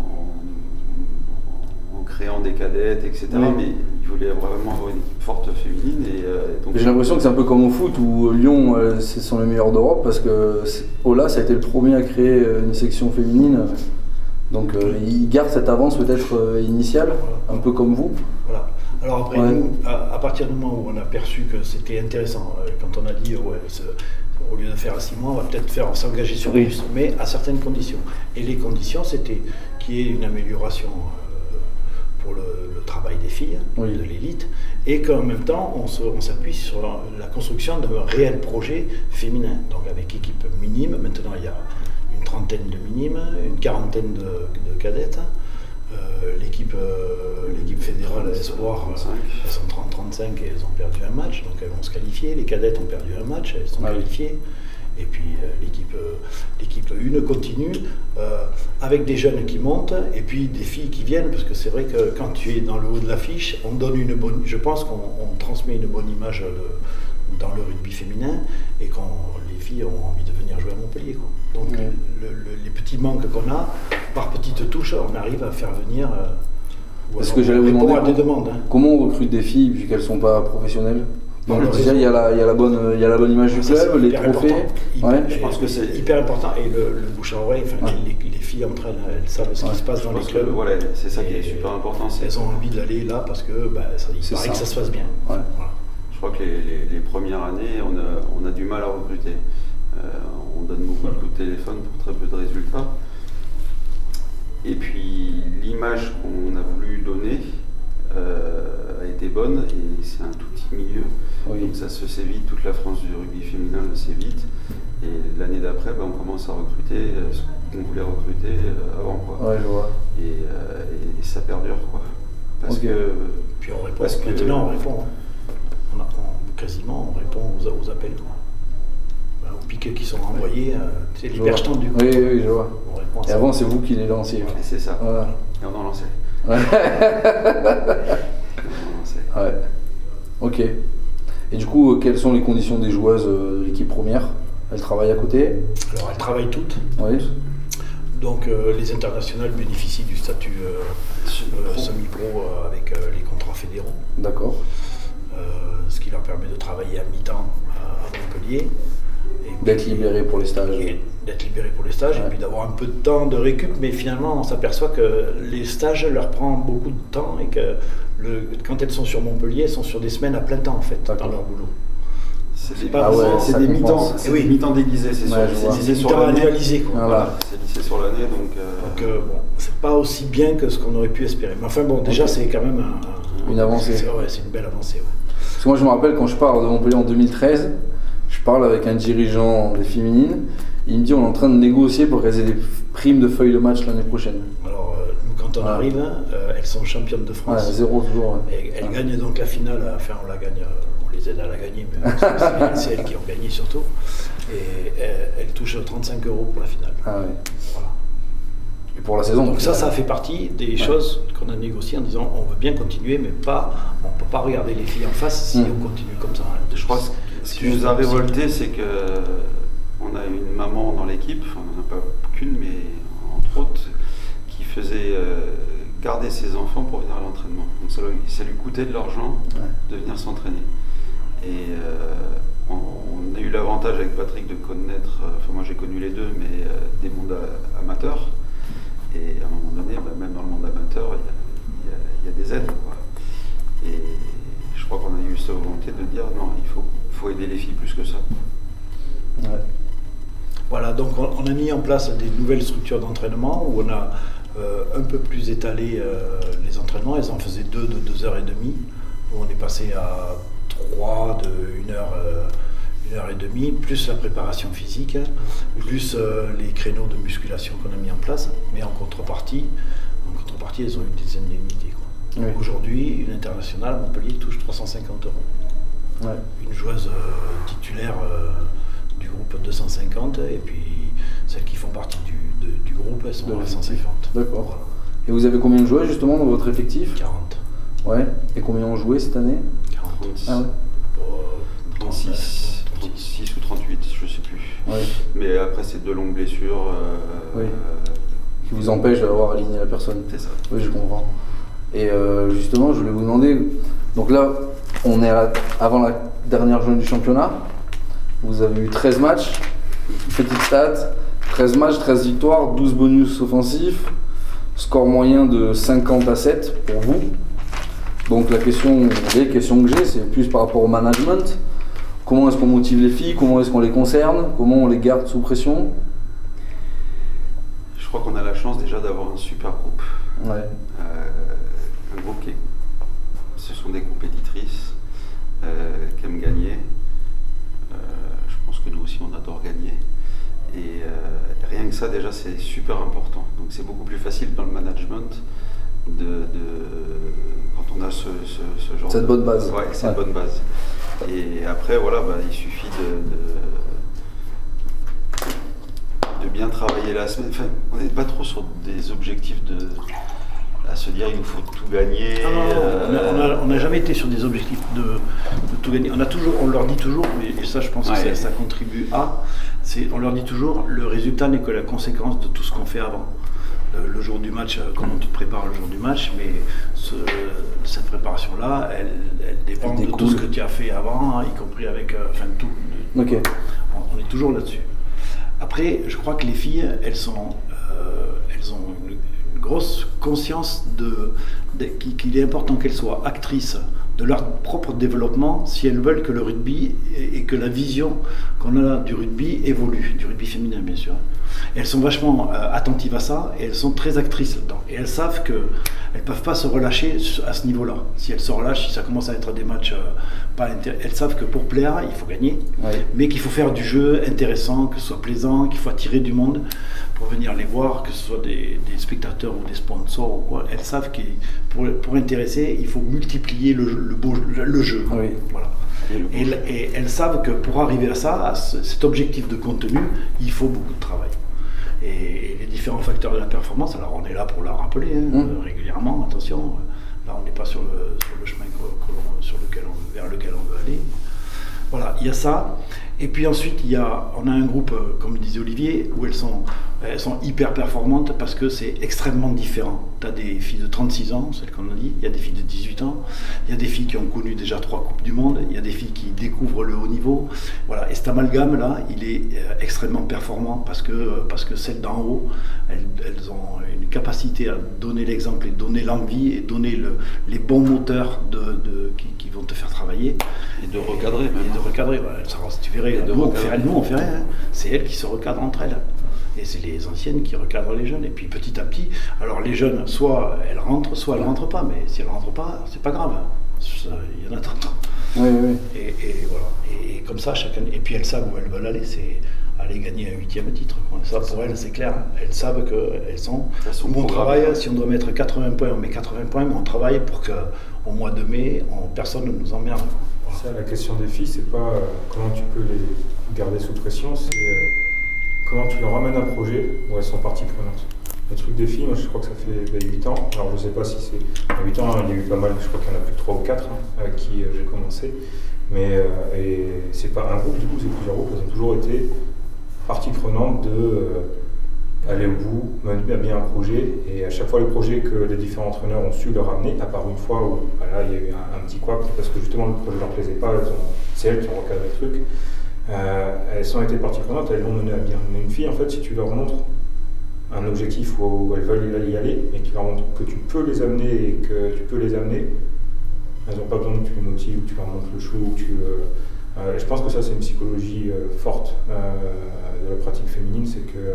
Speaker 2: en, en créant des cadettes, et cetera.
Speaker 1: Oui.
Speaker 2: Mais il voulait vraiment avoir une équipe forte féminine et euh, donc.
Speaker 1: J'ai l'impression que c'est un peu comme au foot où Lyon euh, ce sont les meilleurs d'Europe parce que c'est- Ola ça a été le premier à créer euh, une section féminine. Donc euh, il garde cette avance peut-être euh, initiale, un peu comme vous.
Speaker 3: Voilà. Alors après,
Speaker 1: Ouais.
Speaker 3: nous, à, à partir du moment où on a perçu que c'était intéressant, euh, quand on a dit, ouais, ce- au lieu de faire à six mois, on va peut-être faire s'engager sur
Speaker 1: Oui.
Speaker 3: plus, mais à certaines conditions. Et les conditions, c'était qu'il y ait une amélioration euh, pour le, le travail des filles,
Speaker 1: Oui.
Speaker 3: de l'élite, et qu'en même temps, on, se- on s'appuie sur la, la construction d'un réel projet féminin. Donc avec équipe minime, maintenant il y a une trentaine de minimes, une quarantaine de, de cadettes. Euh, l'équipe, euh, l'équipe fédérale Espoir, euh,
Speaker 2: trente-cinq.
Speaker 3: elles sont trente trente-cinq et elles ont perdu un match, donc elles vont se qualifier. Les cadettes ont perdu un match, elles sont
Speaker 1: Ah oui.
Speaker 3: qualifiées. Et puis euh, l'équipe, euh, l'équipe une continue euh, avec des jeunes qui montent et puis des filles qui viennent, parce que c'est vrai que quand tu es dans le haut de l'affiche, on donne une bonne, je pense qu'on on transmet une bonne image dans le rugby féminin et que les filles ont envie de venir jouer à Montpellier, quoi. Donc
Speaker 1: Ouais.
Speaker 3: le, le, les petits manques qu'on a, par petites touches, on arrive à faire venir. Euh, ou
Speaker 1: Est-ce
Speaker 3: alors
Speaker 1: que j'allais
Speaker 3: on
Speaker 1: vous
Speaker 3: répond
Speaker 1: demander
Speaker 3: à des demandes. Hein.
Speaker 1: comment on recrute des filles vu qu'elles sont pas professionnelles? Donc
Speaker 3: Alors,
Speaker 1: déjà il y a la, il y a la bonne, il y a la bonne image du
Speaker 3: Ça,
Speaker 1: club,
Speaker 3: c'est
Speaker 1: les
Speaker 3: hyper
Speaker 1: trophées.
Speaker 3: important. Hyper-
Speaker 1: Ouais.
Speaker 2: Je pense que c'est-
Speaker 3: hyper important. Et le, le bouche à oreille, enfin,
Speaker 1: Ouais.
Speaker 3: les, les filles entre elles, elles savent ce
Speaker 1: Ouais.
Speaker 3: qui se passe
Speaker 2: Je
Speaker 3: dans les
Speaker 2: pense que
Speaker 3: clubs.
Speaker 2: voilà, c'est ça qui est
Speaker 3: Et
Speaker 2: super important. c'est-
Speaker 3: Elles ont envie d'aller là parce que bah, ça, il
Speaker 1: C'est
Speaker 3: paraît
Speaker 1: ça.
Speaker 3: que ça se passe bien.
Speaker 1: Ouais.
Speaker 3: Voilà.
Speaker 2: Je crois que les, les- les premières années, on a, on a du mal à recruter. Euh, on donne beaucoup de coups de téléphone pour très peu de résultats. Et puis l'image qu'on a voulu donner euh, a été bonne et c'est un tout petit milieu.
Speaker 1: Oui.
Speaker 2: Donc ça se sait vite, toute la France du rugby féminin le sait vite. Et l'année d'après, ben, on commence à recruter euh, ce qu'on voulait recruter euh, avant. Quoi.
Speaker 1: Ouais, je vois.
Speaker 2: Et, euh, et ça perdure. Quoi. Parce
Speaker 1: Ok.
Speaker 2: que
Speaker 3: Puis on répond.
Speaker 2: Parce que-
Speaker 3: Maintenant, on répond. hein. On a- on- quasiment, on répond aux, aux appels. Quoi. Voilà, aux piques qui sont envoyés, euh, tu sais, les
Speaker 1: Je
Speaker 3: perches
Speaker 1: vois.
Speaker 3: tendues. quoi.
Speaker 1: Oui, oui, je vois.
Speaker 3: On répond à
Speaker 1: Et
Speaker 3: ça.
Speaker 1: avant c'est vous qui les lanciez.
Speaker 2: et c'est ça.
Speaker 1: Voilà.
Speaker 2: Et on en lançait.
Speaker 1: Ouais.
Speaker 2: Et on en lançait.
Speaker 1: Ouais. Ok. Et du coup, euh, quelles sont les conditions des joueuses euh, de l'équipe première? Elles travaillent à côté?
Speaker 3: Alors, elles travaillent toutes.
Speaker 1: Oui.
Speaker 3: Donc, euh, les internationales bénéficient du statut euh, euh,
Speaker 2: Pro.
Speaker 3: semi-pro euh, avec euh, les contrats fédéraux.
Speaker 1: D'accord.
Speaker 3: Euh, ce qui leur permet de travailler à mi-temps à, à Montpellier. Et puis-
Speaker 1: D'être libéré pour les stages.
Speaker 3: et d'être libéré pour les stages
Speaker 1: Ouais.
Speaker 3: et puis d'avoir un peu de temps de récup, mais finalement on s'aperçoit que les stages leur prend beaucoup de temps et que le, quand elles sont sur Montpellier, elles sont sur des semaines à plein temps en fait dans
Speaker 1: D'accord.
Speaker 3: leur boulot.
Speaker 2: C'est des,
Speaker 3: pas
Speaker 1: Ah ouais,
Speaker 2: c'est
Speaker 1: ça
Speaker 2: des
Speaker 1: compense.
Speaker 2: mi-temps, c'est
Speaker 3: Eh oui.
Speaker 2: des mi-temps déguisés, c'est
Speaker 1: Ouais,
Speaker 2: sur,
Speaker 1: je
Speaker 2: c'est
Speaker 1: vois.
Speaker 2: lissé
Speaker 3: C'est
Speaker 2: sur
Speaker 3: temps
Speaker 2: l'année.
Speaker 3: annualisé quoi.
Speaker 1: Voilà.
Speaker 2: Voilà, c'est lissé sur l'année, donc, euh,
Speaker 3: Donc euh, bon, c'est pas aussi bien que ce qu'on aurait pu espérer. Mais enfin bon, déjà
Speaker 1: Ok.
Speaker 3: c'est quand même un- un-
Speaker 1: Une avancée.
Speaker 3: C'est, ouais, c'est une belle avancée. Ouais.
Speaker 1: Parce que moi je me rappelle quand je pars de Montpellier en deux mille treize, je parle avec un dirigeant des féminines, il me dit on est en train de négocier pour qu'elles aient des primes de feuilles de match l'année prochaine.
Speaker 3: Alors euh, nous quand on
Speaker 1: Ouais.
Speaker 3: arrive, euh, elles sont championnes de
Speaker 1: Ouais,
Speaker 3: France.
Speaker 1: zéro toujours. ouais.
Speaker 3: Et elles
Speaker 1: Ouais.
Speaker 3: gagnent donc la finale, enfin on la gagne, euh, on les aide à la gagner, mais c'est, c'est elles qui ont gagné surtout. Et elles, elles touchent trente-cinq euros pour la finale.
Speaker 1: Ah ouais.
Speaker 3: Voilà.
Speaker 1: Et pour la saison.
Speaker 3: Donc ça, ça fait partie des
Speaker 1: Ouais.
Speaker 3: choses qu'on a négociées en disant on veut bien continuer, mais pas, on ne peut pas regarder les filles en face si
Speaker 1: Mm.
Speaker 3: on continue comme ça.
Speaker 2: je crois que ce qui nous a révolté, c'est que on a une maman dans l'équipe, enfin, on n'en a pas qu'une, mais entre autres, qui faisait euh, garder ses enfants pour venir à l'entraînement. Donc ça, lui- ça lui coûtait de l'argent
Speaker 1: Ouais.
Speaker 2: de venir s'entraîner. Et euh, on, on a eu l'avantage avec Patrick de connaître, euh, enfin moi j'ai connu les deux, mais euh, des mondes a- amateurs. Et à un moment donné, bah, même dans le monde amateur, il y a, il y a- il y a des aides. Quoi. Et je crois qu'on a eu cette volonté de dire non, il faut, faut aider les filles plus que ça.
Speaker 1: Ouais.
Speaker 3: Voilà, donc on, on a mis en place des nouvelles structures d'entraînement où on a euh, un peu plus étalé euh, les entraînements. Elles en faisaient deux de deux heures et demie. Nous, on est passé à trois de une heure, euh, une heure et demie, plus la préparation physique, plus euh, les créneaux de musculation qu'on a mis en place. Mais en contrepartie, en contrepartie, elles ont une dizaine d'unités. quoi. Donc
Speaker 1: Oui.
Speaker 3: aujourd'hui, une internationale à Montpellier touche trois cent cinquante euros.
Speaker 1: Ouais.
Speaker 3: Une joueuse euh, titulaire euh, du groupe deux cent cinquante et puis celles qui font partie du, de- du groupe elles sont
Speaker 1: De
Speaker 3: à
Speaker 1: l'effectif.
Speaker 3: cent cinquante.
Speaker 1: D'accord.
Speaker 3: Voilà.
Speaker 1: Et vous avez combien de joueurs justement dans votre effectif?
Speaker 3: quarante.
Speaker 1: Ouais. Et combien ont joué cette année?
Speaker 3: quarante.
Speaker 1: Ah ouais.
Speaker 3: Euh,
Speaker 2: trente-six,
Speaker 3: trente-neuf,
Speaker 2: trente-six ou trente-huit, je sais plus.
Speaker 1: Ouais.
Speaker 2: Mais après, c'est de longues blessures. euh,
Speaker 1: Oui.
Speaker 2: euh,
Speaker 1: Qui vous empêche d'avoir aligné la personne.
Speaker 2: c'est ça.
Speaker 1: Oui, je comprends. Et euh, justement, je voulais vous demander, donc là, on est à la- avant la dernière journée du championnat. Vous avez eu treize matchs, petite stat, treize matchs, treize victoires, douze bonus offensifs, score moyen de cinquante à sept pour vous. Donc la question, les questions que j'ai, c'est plus par rapport au management. Comment est-ce qu'on motive les filles? Comment est-ce qu'on les concerne? Comment on les garde sous pression?
Speaker 2: Je crois qu'on a la chance déjà d'avoir un super groupe.
Speaker 1: Ouais.
Speaker 2: Euh, un groupe qui est, ce sont des compétitrices euh, qui aiment gagner. Euh, je pense que nous aussi on adore gagner. Et euh, rien que ça déjà c'est super important. Donc c'est beaucoup plus facile dans le management de, de- quand on a ce, ce, ce genre
Speaker 1: Cette
Speaker 2: de
Speaker 1: bonne base.
Speaker 2: Ouais, cette
Speaker 1: Ouais.
Speaker 2: bonne base. Et après voilà, bah, il suffit de, de, de bien travailler la semaine. Enfin, on n'est pas trop sur des objectifs de à se dire il nous faut tout gagner.
Speaker 3: Ah non, non,
Speaker 2: euh,
Speaker 3: on a- on n'a jamais été sur des objectifs de, de tout gagner. On, a toujours, on leur dit toujours, et ça je pense que
Speaker 2: Ouais.
Speaker 3: ça, ça contribue à, c'est, on leur dit toujours, le résultat n'est que la conséquence de tout ce qu'on fait avant. Le, le jour du match, euh, comment tu te prépares le jour du match, mais ce- cette préparation-là, elle, elle dépend
Speaker 1: Elle
Speaker 3: de tout
Speaker 1: découle.
Speaker 3: ce que tu as fait avant, hein, y compris avec, euh, enfin tout. de-
Speaker 1: Ok.
Speaker 3: on, on est toujours là-dessus. Après, je crois que les filles, elles sont, euh, elles ont une, une grosse conscience de, de- qu'il qu'il est important qu'elles soient actrices de leur propre développement si elles veulent que le rugby et, et que la vision qu'on a du rugby évolue, du rugby féminin bien sûr. Et elles sont vachement euh, attentives à ça et elles sont très actrices là-dedans. Et elles savent qu'elles ne peuvent pas se relâcher à ce niveau-là. Si elles se relâchent, si ça commence à être des matchs euh, pas intéressants, elles savent que pour plaire, il faut gagner,
Speaker 1: Ouais.
Speaker 3: mais qu'il faut faire du jeu intéressant, que ce soit plaisant, qu'il faut attirer du monde pour venir les voir, que ce soit des, des spectateurs ou des sponsors ou quoi. Elles savent que pour, pour intéresser, il faut multiplier le, le, beau, le, le jeu.
Speaker 1: Oui.
Speaker 3: Voilà.
Speaker 2: et le
Speaker 3: Et,
Speaker 2: beau-
Speaker 3: et elles savent que pour arriver à ça, à ce- cet objectif de contenu, il faut beaucoup de travail. Et, et les différents facteurs de la performance, alors on est là pour la rappeler hein,
Speaker 1: Mmh.
Speaker 3: euh, régulièrement, attention, là on n'est pas sur le, sur le chemin que- que l'on- sur lequel on, vers lequel on veut aller. Voilà, il y a ça. Et puis ensuite, il y a, on a un groupe, euh, comme disait Olivier, où elles sont, elles sont hyper performantes parce que c'est extrêmement différent. Tu as des filles de trente-six ans, celles qu'on a dit, il y a des filles de dix-huit ans, il y a des filles qui ont connu déjà trois Coupes du Monde, il y a des filles qui découvrent le haut niveau. Voilà. Et cet amalgame-là, il est euh, extrêmement performant parce que, euh, parce que celles d'en haut, elles, elles ont une capacité à donner l'exemple et donner l'envie et donner le, les bons moteurs de, de- qui, qui vont te faire travailler.
Speaker 2: et de recadrer même.
Speaker 3: Et de
Speaker 2: hein.
Speaker 3: recadrer, voilà. Ça, si tu verrais,
Speaker 2: Et de
Speaker 3: nous, on
Speaker 2: recadrer.
Speaker 3: fait, nous on fait rien, hein. C'est elles qui se recadrent entre elles. Et c'est les anciennes qui recadrent les jeunes. Et puis petit à petit, alors les jeunes, soit elles rentrent, soit elles rentrent pas. Mais si elles rentrent pas, c'est pas grave. Ça, il y en a tant.
Speaker 1: Oui, oui.
Speaker 3: Et, et voilà. Et, et comme ça, chacun. Et puis elles savent où elles veulent aller, c'est aller gagner un huitième titre, quoi. Ça pour elles, c'est clair. Elles savent qu'elles sont.
Speaker 2: Elles sont
Speaker 3: On
Speaker 2: programmées.
Speaker 3: travaille, si on doit mettre quatre-vingts points, on met quatre-vingts points, mais on travaille pour qu'au mois de mai, on- personne ne nous emmerde. Voilà.
Speaker 4: Ça, la question des filles, c'est pas euh, comment tu peux les garder sous pression, c'est euh, comment tu leur ramènes un projet où elles sont partie prenante. Le truc des filles, moi je crois que ça fait bah, huit ans, alors je sais pas si c'est. À huit ans, il y a eu pas mal, je crois qu'il y en a plus de trois ou quatre hein, avec qui euh, j'ai commencé. Mais euh, et c'est pas un groupe, du coup, c'est plusieurs groupes, elles ont toujours été partie prenante de. Euh, aller au bout, mener à bien un projet, et à chaque fois les projets que les différents entraîneurs ont su leur amener, à part une fois où voilà, il y a eu un, un petit couac, parce que justement le projet ne leur plaisait pas, elles ont- c'est elles qui ont recadré le truc, euh, elles ont été parties prenantes, elles l'ont mené à bien. Mais une fille, en fait, si tu leur montres un objectif où elles veulent y aller, et que tu leur montres que tu peux les amener et que tu peux les amener, elles n'ont pas besoin que tu les motives, que tu leur montres le chou, que tu... Euh, euh, je pense que ça, c'est une psychologie euh, forte euh, de la pratique féminine, c'est que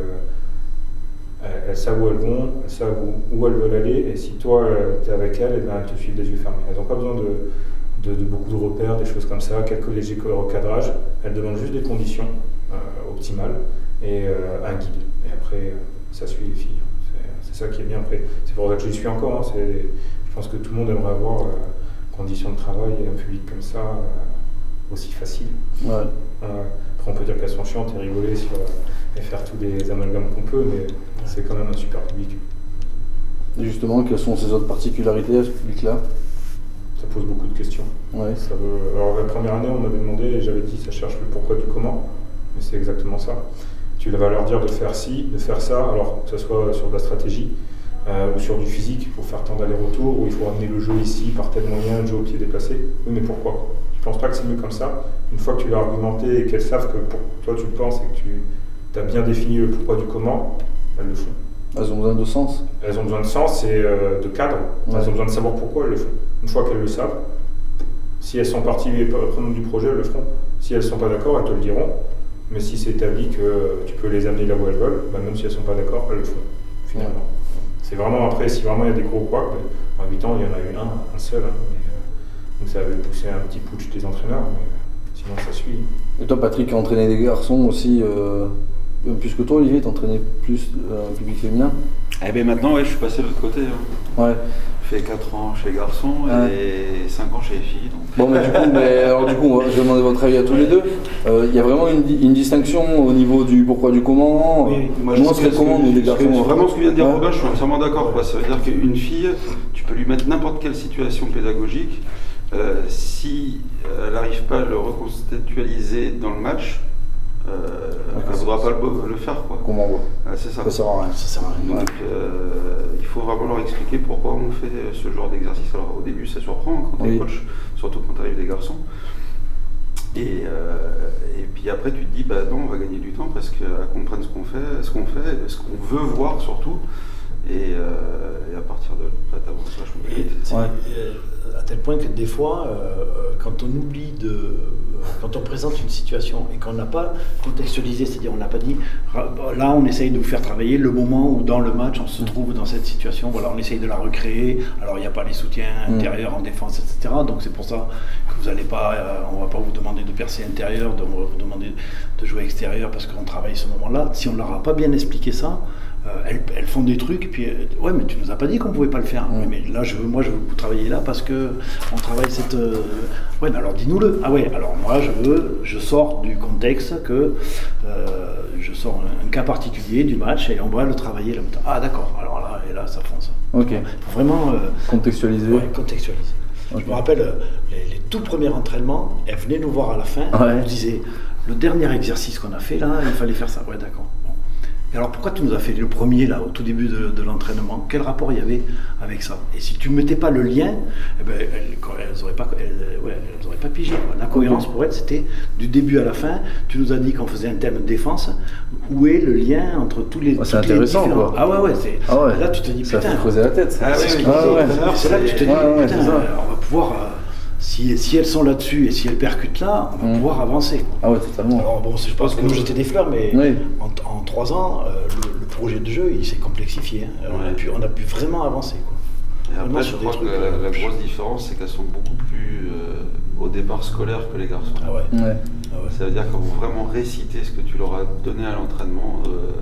Speaker 4: elles savent où elles vont, elles savent où, où elles veulent aller, et si toi tu es avec elles, et ben, elles te suivent les yeux fermés. Elles n'ont pas besoin de, de, de beaucoup de repères, des choses comme ça, quelques légers recadrages. Elles demandent juste des conditions euh, optimales et euh, un guide. Et après, euh, ça suit les filles. C'est, c'est ça qui est bien. Après, c'est pour ça que j'y suis encore. Hein. C'est, je pense que tout le monde aimerait avoir euh, conditions de travail et un public comme ça euh, aussi facile.
Speaker 1: Ouais.
Speaker 4: Euh, après, on peut dire qu'elles sont chiantes et rigoler sur, euh, et faire tous les amalgames qu'on peut, mais c'est quand même un super public.
Speaker 1: Et justement, quelles sont ces autres particularités à ce public-là?
Speaker 4: Ça pose beaucoup de questions.
Speaker 1: Ouais.
Speaker 4: Ça veut... Alors la première année, on m'avait demandé, et j'avais dit, ça cherche le pourquoi du comment, mais c'est exactement ça. Tu vas leur dire de faire ci, de faire ça, alors que ce soit sur de la stratégie euh, ou sur du physique, pour faire tant d'allers-retours, où il faut amener le jeu ici par tel moyen, le jeu au pied déplacé. Oui, mais pourquoi? Tu penses pas que c'est mieux comme ça? Une fois que tu l'as argumenté et qu'elles savent que pour toi tu le penses et que tu as bien défini le pourquoi du comment, elles le font.
Speaker 1: Elles ont besoin de sens.
Speaker 4: Elles ont besoin de sens et euh, de cadre.
Speaker 1: Ouais.
Speaker 4: Elles ont besoin de savoir pourquoi elles le font. Une fois qu'elles le savent, si elles sont parties prenantes du projet, elles le feront. Si elles ne sont pas d'accord, elles te le diront. Mais si c'est établi que tu peux les amener là où elles veulent, bah même si elles ne sont pas d'accord, elles le feront, finalement. Ouais. C'est vraiment après, si vraiment il y a des gros couacs, en huit ans, il y en a eu un, un seul. Hein, mais, euh, donc ça avait poussé un petit putsch des entraîneurs, mais sinon ça suit.
Speaker 1: Et toi, Patrick, qui a entraîné des garçons aussi, euh, plus que toi, Olivier, t'as entraîné plus euh, un public féminin?
Speaker 2: Eh bien maintenant, ouais, je suis passé de l'autre côté. Hein.
Speaker 1: Ouais.
Speaker 2: fait quatre ans chez les garçons
Speaker 1: Ouais.
Speaker 2: et cinq ans chez les filles. Donc...
Speaker 1: Bon, mais du coup, mais, alors, du coup on va- je vais demander votre avis à tous les deux. Euh, Il y a vraiment une, di- une distinction au niveau du pourquoi du comment.
Speaker 3: Oui,
Speaker 2: Moi,
Speaker 1: Nous, on
Speaker 2: pense
Speaker 1: serait
Speaker 2: que
Speaker 1: comment,
Speaker 2: ce
Speaker 1: nous,
Speaker 2: que-
Speaker 1: les
Speaker 2: ce que-
Speaker 1: garçons?
Speaker 2: Vraiment ce que vient de dire
Speaker 1: Ouais.
Speaker 2: Robin, je suis entièrement d'accord. quoi. Ça veut dire qu'une fille, tu peux lui mettre n'importe quelle situation pédagogique. Euh, si euh, elle n'arrive pas à le reconstitualiser dans le match, euh,
Speaker 1: Ok,
Speaker 2: elle ne
Speaker 1: c'est-
Speaker 2: voudra pas le, le faire. Quoi.
Speaker 1: Comment on voit.
Speaker 2: Ah, c'est ça.
Speaker 1: Ça sert à rien.
Speaker 3: Ça sert à rien.
Speaker 2: Donc euh, il faut vraiment leur expliquer pourquoi on fait ce genre d'exercice. Alors au début ça surprend hein, quand tu es
Speaker 1: Oui.
Speaker 2: coach, surtout quand tu arrives des garçons. Et, euh, et puis après tu te dis bah non on va gagner du temps parce qu'elles comprennent ce qu'on fait, ce qu'on fait, ce qu'on veut voir surtout. Et, euh, et à partir de là, t'avances vachement plus
Speaker 3: Et
Speaker 2: vite.
Speaker 3: c'est,
Speaker 1: Ouais.
Speaker 3: euh, à tel point que des fois, euh, euh, quand on oublie de, euh, quand on présente une situation et qu'on n'a pas contextualisé, c'est-à-dire on n'a pas dit, ra- là on essaye de vous faire travailler le moment où dans le match on se trouve dans cette situation, voilà, on essaye de la recréer. Alors il n'y a pas les soutiens
Speaker 1: Mm.
Speaker 3: intérieurs en défense, et cetera. Donc c'est pour ça que vous n'allez pas, euh, on va pas vous demander de percer intérieur, de, on va vous demander de jouer extérieur parce qu'on travaille ce moment-là. Si on leur a pas bien expliqué ça. Euh, elles, elles font des trucs, puis euh, ouais, mais tu nous as pas dit qu'on pouvait pas le faire.
Speaker 1: Mm.
Speaker 3: Ouais, mais là, je veux, moi, je veux que vous travailliez là parce que on travaille cette. euh, Ouais, mais alors dis-nous-le. Ah ouais, alors moi, je veux, je sors du contexte que euh, je sors un, un cas particulier du match et on va le travailler là. Ah d'accord. Alors là, et là, ça fonce.
Speaker 1: Ok.
Speaker 3: Il faut vraiment euh,
Speaker 1: Contextualiser.
Speaker 3: ouais, contextualiser.
Speaker 1: Ok.
Speaker 3: Je me rappelle euh, les, les tout premiers entraînements, elles venaient nous voir à la fin.
Speaker 1: Ouais.
Speaker 3: Elles nous disaient le dernier exercice qu'on a fait là, il fallait faire ça. Ouais, d'accord. Bon. Et alors pourquoi tu nous as fait le premier là au tout début de, de l'entraînement? Quel rapport il y avait avec ça? Et si tu ne mettais pas le lien, eh ben, elles n'auraient pas, elles, ouais, elles auraient pas pigé. Quoi. La cohérence pour elles, c'était du début à la fin. Tu nous as dit qu'on faisait un thème de défense. Où est le lien entre tous les.
Speaker 1: Ouais, c'est
Speaker 3: toutes les
Speaker 1: intéressant,
Speaker 3: différents-
Speaker 1: quoi.
Speaker 3: Ah ouais, ouais. C'est...
Speaker 1: Ah ouais.
Speaker 3: Là, tu te dis
Speaker 1: Ça
Speaker 3: putain.
Speaker 1: fait creuser la tête. Ça.
Speaker 2: Ah
Speaker 3: C'est ce
Speaker 2: oui,
Speaker 3: qu'il
Speaker 2: oui.
Speaker 1: Ah
Speaker 3: disait
Speaker 1: ouais.
Speaker 3: tout à l'heure, c'est là que tu te dis,
Speaker 1: Ouais, ouais,
Speaker 3: putain,
Speaker 1: c'est ça.
Speaker 3: euh, on va pouvoir, euh, si, si elles sont là-dessus et si elles percutent là, on va
Speaker 1: Mm.
Speaker 3: pouvoir avancer. Quoi.
Speaker 1: Ah ouais, totalement.
Speaker 3: Alors bon, c'est- je pense que nous j'étais des fleurs, mais
Speaker 1: Oui.
Speaker 3: en, en trois ans, euh, le, le projet de jeu, il s'est complexifié. hein. On, a
Speaker 2: Ouais.
Speaker 3: pu, on a pu vraiment avancer. Quoi.
Speaker 2: Et
Speaker 3: Vraiment
Speaker 2: après, je
Speaker 3: sur des
Speaker 2: crois que
Speaker 3: trucs,
Speaker 2: la,
Speaker 3: euh,
Speaker 2: la grosse différence, c'est qu'elles sont beaucoup plus euh, au départ scolaires que les garçons.
Speaker 3: Ah ouais.
Speaker 1: Ouais.
Speaker 3: Ah ouais.
Speaker 2: Ça veut dire qu'elles vont vraiment réciter ce que tu leur as donné à l'entraînement. euh,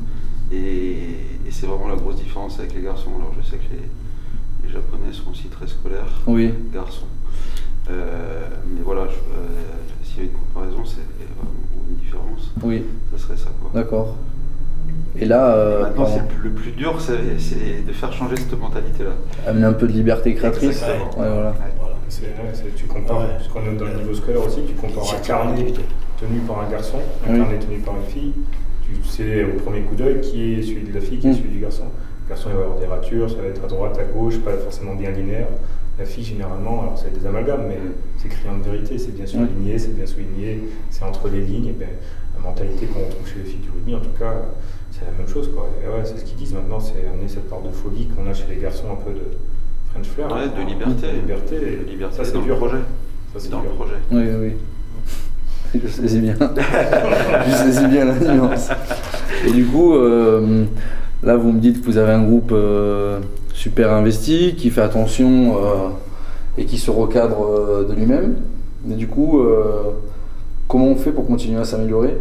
Speaker 2: et et c'est vraiment la grosse différence avec les garçons. Alors je sais que les, les Japonais sont aussi très scolaires,
Speaker 1: Oui.
Speaker 2: garçons. Euh, mais voilà, je- euh, s'il y a une comparaison, c'est vraiment une différence.
Speaker 1: Oui.
Speaker 2: Ça serait ça. Quoi.
Speaker 1: D'accord. Et là, euh,
Speaker 2: Maintenant,
Speaker 1: pardon,
Speaker 2: c'est le plus- le plus dur, c'est c'est de faire changer cette mentalité-là.
Speaker 1: amener un peu de liberté créatrice.
Speaker 2: Exactement.
Speaker 1: Ouais, voilà.
Speaker 3: Voilà.
Speaker 4: C'est, ouais, c'est- tu compares,
Speaker 3: Ouais.
Speaker 4: puisqu'on est dans le niveau scolaire aussi, tu compares un
Speaker 3: C'est
Speaker 4: carnet
Speaker 3: individuel.
Speaker 4: tenu par un garçon, un
Speaker 1: Oui.
Speaker 4: carnet tenu par une fille. Tu sais au premier coup d'œil qui est celui de la fille, qui est
Speaker 1: Mm.
Speaker 4: celui du garçon. Le garçon, il va avoir des ratures, ça va être à droite, à gauche, pas forcément bien linéaire. La fille, généralement, alors c'est des amalgames, mais c'est écrit en vérité, c'est bien souligné, c'est bien souligné, c'est entre les lignes. Et ben, la mentalité qu'on retrouve chez les filles du rugby, en tout cas, c'est la même chose. Quoi. Et ouais, c'est ce qu'ils disent maintenant, c'est amener cette part de folie qu'on a chez les garçons, un peu de French flair.
Speaker 2: Ouais, de
Speaker 4: hein.
Speaker 2: liberté.
Speaker 4: De liberté.
Speaker 2: De liberté,
Speaker 4: Ça, c'est
Speaker 2: dans
Speaker 4: dur.
Speaker 2: le projet.
Speaker 4: Ça, c'est
Speaker 2: Dans le
Speaker 4: dur.
Speaker 2: projet.
Speaker 1: Oui, oui. Je saisis bien. Je saisis bien la nuance. Et du coup, euh, là, vous me dites que vous avez un groupe euh, super investi, qui fait attention euh, et qui se recadre euh, de lui-même. Mais du coup, euh, comment on fait pour continuer à s'améliorer?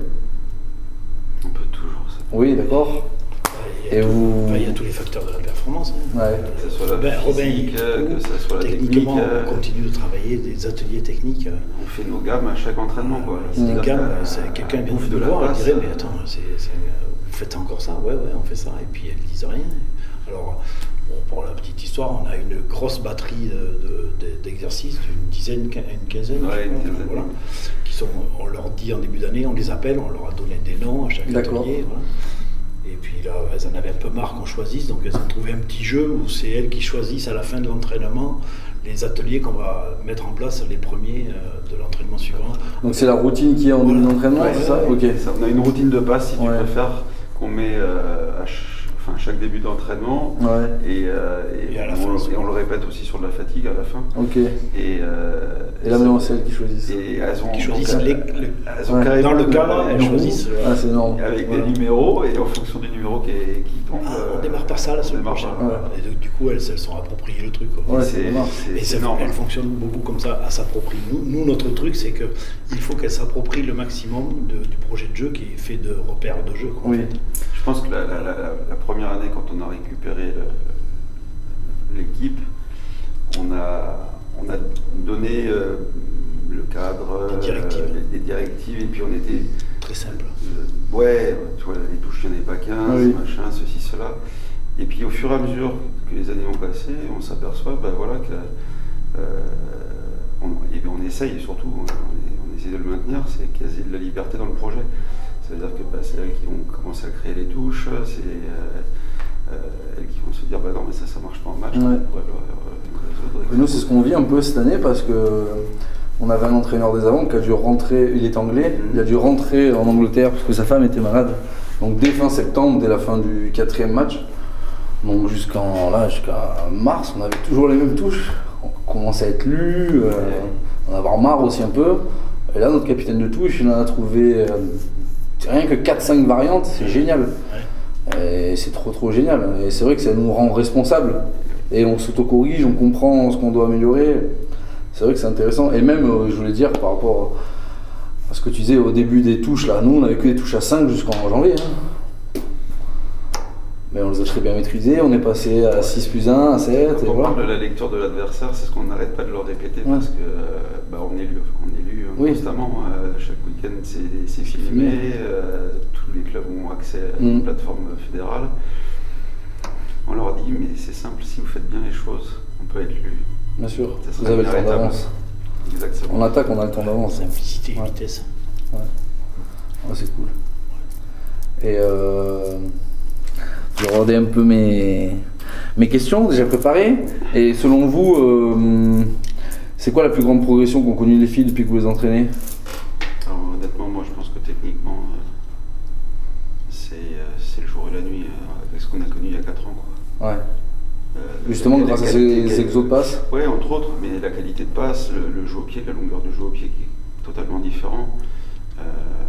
Speaker 2: On peut toujours ça.
Speaker 1: Oui, d'accord.
Speaker 3: Il y a
Speaker 1: Et
Speaker 3: tout-
Speaker 1: vous-
Speaker 3: enfin, il y a tous les facteurs de la performance. hein.
Speaker 1: Ouais.
Speaker 2: Que ce soit la
Speaker 3: Robin, Robin,
Speaker 2: physique,
Speaker 3: il-
Speaker 2: euh, que ce soit la technique.
Speaker 3: Techniquement,
Speaker 2: euh,
Speaker 3: on continue de travailler des ateliers techniques. euh,
Speaker 2: On fait nos gammes à chaque entraînement. Quoi.
Speaker 3: C'est des
Speaker 2: C'est-à-dire
Speaker 3: gammes,
Speaker 2: qu'à-
Speaker 3: c'est- quelqu'un vient
Speaker 2: bouffe
Speaker 3: de
Speaker 2: de
Speaker 3: nous
Speaker 2: la
Speaker 3: voir, elle
Speaker 2: passe,
Speaker 3: dirait, mais
Speaker 2: euh,
Speaker 3: attends, c'est, c'est, euh, vous faites encore ça? Ouais, ouais, on fait ça. Et puis elles disent rien. Alors, bon, pour la petite histoire, on a une grosse batterie de- de- de- d'exercices, d'une dizaine, quin- une quinzaine,
Speaker 2: Ouais,
Speaker 3: je
Speaker 2: une
Speaker 3: crois,
Speaker 2: quinzaine.
Speaker 3: voilà, qui sont, on leur dit en début d'année, on les appelle, on leur a donné des noms à chaque
Speaker 1: D'accord.
Speaker 3: atelier. Voilà. Et puis là, elles en avaient un peu marre qu'on choisisse, donc elles ont trouvé un petit jeu où c'est elles qui choisissent à la fin de l'entraînement les ateliers qu'on va mettre en place, les premiers euh, de l'entraînement suivant.
Speaker 1: Donc c'est la routine qui est en début
Speaker 3: Voilà.
Speaker 1: d'entraînement,
Speaker 3: Ouais,
Speaker 1: c'est ça?
Speaker 3: ouais,
Speaker 1: Ok.
Speaker 2: Ça, on a une routine de passe, si tu
Speaker 1: Ouais.
Speaker 2: préfères, qu'on met euh, à ch- enfin, chaque début d'entraînement.
Speaker 1: Ouais.
Speaker 2: Et, euh, et
Speaker 3: Et à la
Speaker 2: on,
Speaker 3: fin,
Speaker 2: et on le répète aussi sur de la fatigue à la fin.
Speaker 1: Ok.
Speaker 2: Et, euh,
Speaker 1: Et là, maintenant, c'est elles qui choisissent.
Speaker 2: Et elles ont,
Speaker 3: Qui choisissent
Speaker 2: donc,
Speaker 3: les-
Speaker 2: elles-
Speaker 3: les-
Speaker 2: elles ont
Speaker 1: Ouais.
Speaker 2: carrément
Speaker 3: Dans le
Speaker 2: une-
Speaker 3: cadre, elles
Speaker 2: une
Speaker 3: choisissent.
Speaker 2: roue
Speaker 1: Ah, c'est énorme.
Speaker 2: avec
Speaker 1: Voilà.
Speaker 2: des numéros, et en fonction du numéro qui, est- qui tombe.
Speaker 3: Ah,
Speaker 2: euh,
Speaker 3: on démarre par ça la
Speaker 2: on
Speaker 3: semaine
Speaker 2: démarre
Speaker 3: prochaine.
Speaker 2: par-
Speaker 1: Ouais.
Speaker 3: Et donc, du coup, elles se sont appropriées le truc. quoi.
Speaker 1: Ouais,
Speaker 2: c'est
Speaker 1: c'est énorme.
Speaker 2: c'est-
Speaker 3: Et
Speaker 2: c'est
Speaker 3: ça,
Speaker 2: énorme.
Speaker 3: elles fonctionnent beaucoup comme ça, à s'approprier. Nous, nous, notre truc, c'est que il faut qu'elles s'approprient le maximum de- du projet de jeu qui est fait de repères de jeu. quoi, en
Speaker 1: Oui.
Speaker 3: fait.
Speaker 2: Je pense que la, la- la- la première année, quand on a récupéré le- l'équipe, on a, on a donné euh, le cadre,
Speaker 3: Les directives.
Speaker 2: euh, les, les directives, et puis on était...
Speaker 3: Très simple.
Speaker 2: Euh, ouais, tu vois, les touches, il n'y en avait pas quinze,
Speaker 1: Oui.
Speaker 2: machin, ceci, cela. Et puis au fur et à mesure que les années ont passé, on s'aperçoit ben, voilà, que... Euh, on, et bien on essaye, surtout, on, on essaie de le maintenir, c'est qu'il y a de la liberté dans le projet. C'est-à-dire que bah, c'est elles qui vont commencer à créer les touches, c'est euh, euh, elles qui vont se dire bah non mais ça ça marche pas en match,
Speaker 1: Ouais.
Speaker 2: on pourrait le- le résoudre,
Speaker 1: Et nous, c'est ce qu'on vit un peu cette année parce que on avait un entraîneur des avant qui a dû rentrer, il est anglais,
Speaker 2: Mhm.
Speaker 1: il a dû rentrer en Angleterre parce que sa femme était malade. Donc dès fin septembre, dès la fin du quatrième match, donc jusqu'en là, jusqu'à mars, on avait toujours les mêmes touches. On commençait à être lu, euh, en avoir marre aussi un peu. Et là, notre capitaine de touche, il en a trouvé euh, rien que quatre cinq variantes, c'est génial. Et c'est trop trop génial. Et c'est vrai que ça nous rend responsables. Et on s'auto-corrige, on comprend ce qu'on doit améliorer. C'est vrai que c'est intéressant. Et même, euh, je voulais dire, par rapport à ce que tu disais au début des touches, là, nous on avait que des touches à cinq jusqu'en janvier. Hein. Mais on les a très bien maîtrisées, on est passé à six plus un, à sept,
Speaker 2: Quand
Speaker 1: et
Speaker 2: on
Speaker 1: voilà.
Speaker 2: parle de la lecture de l'adversaire, c'est ce qu'on n'arrête pas de leur répéter
Speaker 1: Ouais.
Speaker 2: parce que euh, bah, on est lu, on est lu euh,
Speaker 1: Oui.
Speaker 2: constamment. Euh, chaque week-end c'est, c'est filmé, euh, tous les clubs ont accès à une
Speaker 1: Mm.
Speaker 2: plateforme fédérale. On leur dit mais c'est simple, si vous faites bien les choses, on peut être lu.
Speaker 1: Bien sûr,
Speaker 2: Ça
Speaker 1: vous
Speaker 2: sera
Speaker 1: avez le temps
Speaker 2: inarrêtable.
Speaker 1: d'avance.
Speaker 2: Exactement.
Speaker 1: En attaque, on a le temps d'avance.
Speaker 3: Simplicité et
Speaker 1: Ouais.
Speaker 3: vitesse.
Speaker 1: Ouais, c'est cool. Et euh, je vais regarder un peu mes, mes questions déjà préparées. Et selon vous, euh, c'est quoi la plus grande progression qu'ont connue les filles depuis que vous les entraînez?
Speaker 2: Alors, honnêtement, moi je pense que techniquement, euh, c'est, euh, c'est le jour et la nuit euh, avec ce qu'on a connu il y a quatre ans. Quoi.
Speaker 1: Ouais.
Speaker 2: Euh,
Speaker 1: Justement,
Speaker 2: la- la
Speaker 1: grâce à
Speaker 2: qualité-
Speaker 1: ces, ces exos de passe.
Speaker 2: Oui, entre autres, mais la qualité de passe, le, le jeu au pied, la longueur de jeu au pied qui est totalement différent. Euh,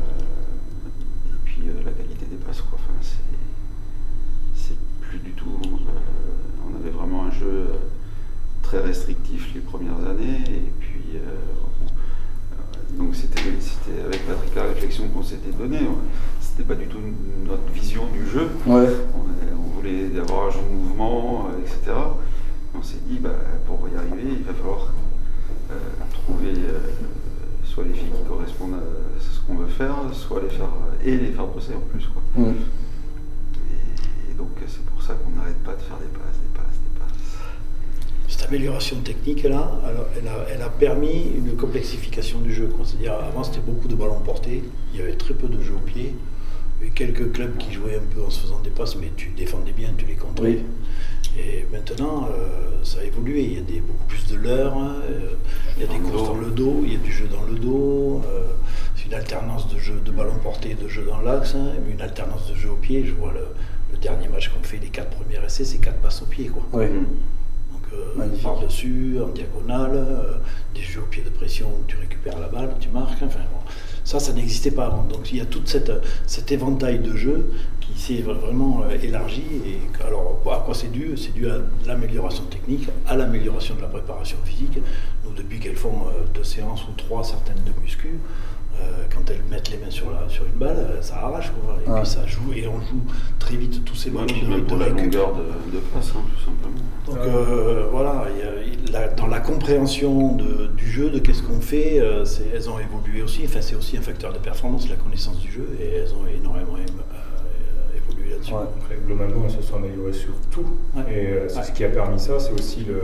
Speaker 2: et puis euh, la qualité des passes, quoi. Enfin, c'est, c'est plus du tout. Euh, on avait vraiment un jeu euh, très restrictif les premières années, et puis euh, euh, donc c'était, c'était avec Patrick la réflexion qu'on s'était donnée. C'était pas du tout notre vision du jeu.
Speaker 1: Ouais.
Speaker 2: On, on voulait avoir un jeu de mouvement, euh, et cetera. On s'est dit, bah, pour y arriver, il va falloir euh, trouver euh, soit les filles qui correspondent à ce qu'on veut faire, soit les faire et les faire bosser en plus. Quoi.
Speaker 1: Mm.
Speaker 2: Et, et donc c'est pour ça qu'on n'arrête pas de faire des passes, des passes, des passes.
Speaker 3: Cette amélioration technique là, alors, elle, a, elle a permis une complexification du jeu. quoi. C'est-à-dire avant c'était beaucoup de ballons portés, il y avait très peu de jeux au pied. Il y avait quelques clubs qui jouaient un peu en se faisant des passes, mais tu défendais bien, tu les contrais.
Speaker 1: Oui.
Speaker 3: Et maintenant, euh, ça a évolué. Il y a des, beaucoup plus de leurres, hein, euh, il y a des
Speaker 2: Dans le
Speaker 3: courses
Speaker 2: dos.
Speaker 3: dans le dos, il y a du jeu dans le dos. Euh, c'est une alternance de jeu de ballon porté et de jeu dans l'axe, hein, mais une alternance de jeu au pied. Je vois le, le dernier match qu'on fait, les quatre premiers essais, c'est quatre passes au pied. Quoi.
Speaker 1: Ouais.
Speaker 2: Mm.
Speaker 3: Donc euh,
Speaker 1: Magnifique.
Speaker 3: par-dessus, en diagonale, euh, des jeux au pied de pression où tu récupères la balle, tu marques. Enfin, bon. Ça, ça n'existait pas avant. Donc il y a tout cette, cet éventail de jeux qui s'est vraiment euh, élargi. Et alors, à quoi c'est dû? C'est dû à l'amélioration technique, à l'amélioration de la préparation physique. Nous, depuis qu'elles font euh, deux séances ou trois, certaines de muscu, euh, quand elles mettent les mains sur, la, sur une balle, euh, ça arrache. Quoi. Et
Speaker 1: Ouais.
Speaker 3: puis ça joue, et on joue très vite tous ces
Speaker 2: Ouais,
Speaker 3: ballons
Speaker 2: puis
Speaker 3: de,
Speaker 2: même
Speaker 3: de
Speaker 2: pour la
Speaker 3: récup.
Speaker 2: longueur de, de passe, hein, tout simplement.
Speaker 3: Donc euh, voilà, il y a- il- la- dans la compréhension de- du jeu, de qu'est-ce qu'on fait, euh, c'est- elles ont évolué aussi. Enfin, c'est aussi un facteur de performance, la connaissance du jeu, et elles ont énormément é- euh, évolué là-dessus.
Speaker 1: Ouais.
Speaker 4: Après, globalement, elles se sont améliorées sur tout.
Speaker 3: Ouais.
Speaker 4: Et euh, c'est
Speaker 3: Ouais.
Speaker 4: ce qui a permis ça, c'est aussi le,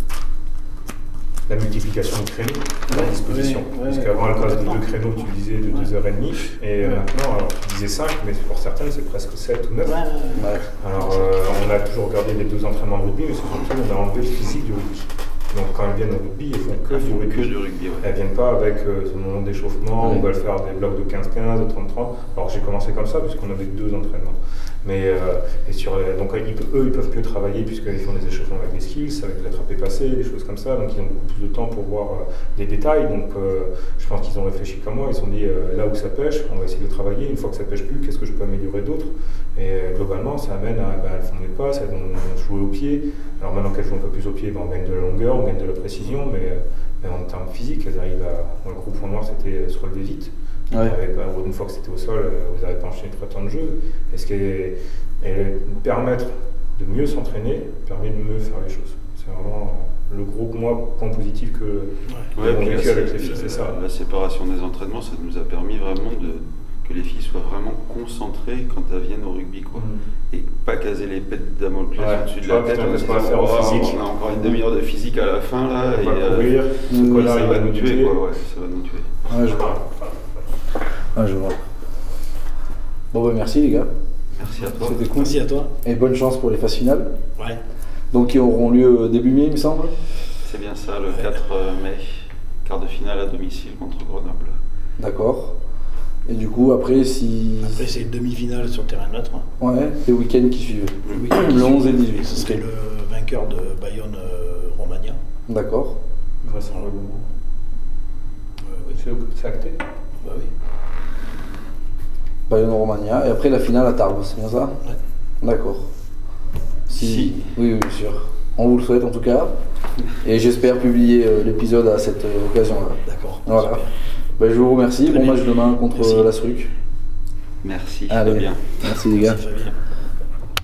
Speaker 4: la multiplication de créneaux à leur disposition.
Speaker 3: Ouais, ouais,
Speaker 4: Parce qu'avant, à la place de
Speaker 3: complètement.
Speaker 4: deux créneaux, tu disais de deux heures trente, et
Speaker 3: Ouais.
Speaker 4: maintenant, alors, tu disais cinq, mais pour certaines, c'est presque sept ou neuf.
Speaker 3: Ouais, ouais, ouais.
Speaker 1: Ouais.
Speaker 4: Alors, euh, on a toujours regardé les deux entraînements de rugby, mais surtout, on a enlevé le physique du rugby. Donc, quand elles viennent au rugby, elles font que
Speaker 2: Elles
Speaker 4: du
Speaker 2: font
Speaker 4: rugby.
Speaker 2: que du rugby, ouais.
Speaker 4: Elles viennent pas avec euh, ce moment d'échauffement,
Speaker 1: Ouais.
Speaker 4: on va le faire des blocs de quinze quinze, de trente trente. Alors j'ai commencé comme ça puisqu'on avait deux entraînements. Mais euh, et sur les- donc ils, pe- eux ils peuvent mieux travailler puisqu'ils font des échauffements avec des skills, avec des attrapés passés, des choses comme ça. Donc ils ont beaucoup plus de temps pour voir euh, des détails. Donc euh, je pense qu'ils ont réfléchi comme moi. Ils se sont dit euh, là où ça pêche, on va essayer de travailler. Une fois que ça pêche plus, qu'est-ce que je peux améliorer d'autre? Et euh, globalement ça amène à ben, elles font des passes, elles vont jouer au pied. Alors maintenant qu'elles jouent un peu plus au pied, ben, on gagne de la longueur, on gagne de la précision, mais euh, mais en termes physiques, elles arrivent à. Dans le groupe point noir, c'était se relever vite.
Speaker 1: Ouais.
Speaker 4: Avec, bah, une fois que c'était au sol, euh, vous n'avez pas enchaîné très temps de jeu. Et ce qui est, et permettre de mieux s'entraîner permet de mieux faire les choses. C'est vraiment le gros moi, point positif que
Speaker 2: Ouais,
Speaker 4: mon
Speaker 2: puis
Speaker 4: vécu
Speaker 2: la,
Speaker 4: avec les filles,
Speaker 2: la-
Speaker 4: c'est ça.
Speaker 2: la séparation des entraînements, ça nous a permis vraiment de, que les filles soient vraiment concentrées quand elles viennent au rugby, quoi.
Speaker 4: Mm.
Speaker 2: Et pas caser les pètes Damoclès
Speaker 4: Ouais,
Speaker 2: au-dessus de
Speaker 4: tu
Speaker 2: la
Speaker 4: vois,
Speaker 2: tête.
Speaker 4: putain,
Speaker 2: en
Speaker 4: qu'est-ce
Speaker 2: se
Speaker 4: qu'on va
Speaker 2: disant,
Speaker 4: faire en
Speaker 2: oh,
Speaker 4: physique
Speaker 2: on a encore une demi-heure de physique à la fin là.
Speaker 4: On
Speaker 2: et,
Speaker 4: va
Speaker 2: euh,
Speaker 4: courir, ce
Speaker 1: oui,
Speaker 4: connard
Speaker 2: ça
Speaker 4: il
Speaker 2: va
Speaker 4: va
Speaker 2: nous
Speaker 4: nous
Speaker 2: tuer,
Speaker 4: tuer.
Speaker 2: quoi. Ouais, ça va nous tuer.
Speaker 1: Ouais, je vois. Ouais, je vois. Bon, bah merci les gars.
Speaker 2: Merci à toi.
Speaker 1: C'était cool.
Speaker 3: Merci à toi.
Speaker 1: Et bonne chance pour les phases finales.
Speaker 3: Ouais.
Speaker 1: Donc, qui auront lieu début mai, il me semble.
Speaker 2: C'est bien ça, le quatre mai, quart de finale à domicile contre Grenoble.
Speaker 1: D'accord. Et du coup, après, si.
Speaker 3: Après, c'est une demi-finale sur le terrain neutre. hein.
Speaker 1: Ouais, les week-ends qui suivent.
Speaker 3: Oui,
Speaker 1: Le onze et le dix-huit.
Speaker 3: Ce serait le vainqueur de Bayonne-Romagna.
Speaker 1: D'accord.
Speaker 4: Vraisemblablement.
Speaker 3: Euh, oui.
Speaker 4: C'est c'est acté.
Speaker 3: Bah oui.
Speaker 1: Bayonne-Romagna. Et après, la finale à Tarbes, c'est bien ça?
Speaker 3: Ouais.
Speaker 1: D'accord.
Speaker 2: Si.
Speaker 1: Oui, oui, bien sûr. On vous le souhaite en tout cas. Et j'espère publier euh, l'épisode à cette euh, occasion-là.
Speaker 3: D'accord.
Speaker 1: Voilà.
Speaker 3: Super.
Speaker 1: Ben, je vous remercie.
Speaker 3: Très
Speaker 1: Bon
Speaker 3: bien.
Speaker 1: match demain contre
Speaker 3: Merci.
Speaker 1: euh, la Struc.
Speaker 2: Merci,
Speaker 1: Allez.
Speaker 2: Fabien.
Speaker 1: Merci les gars.
Speaker 3: Merci Fabien.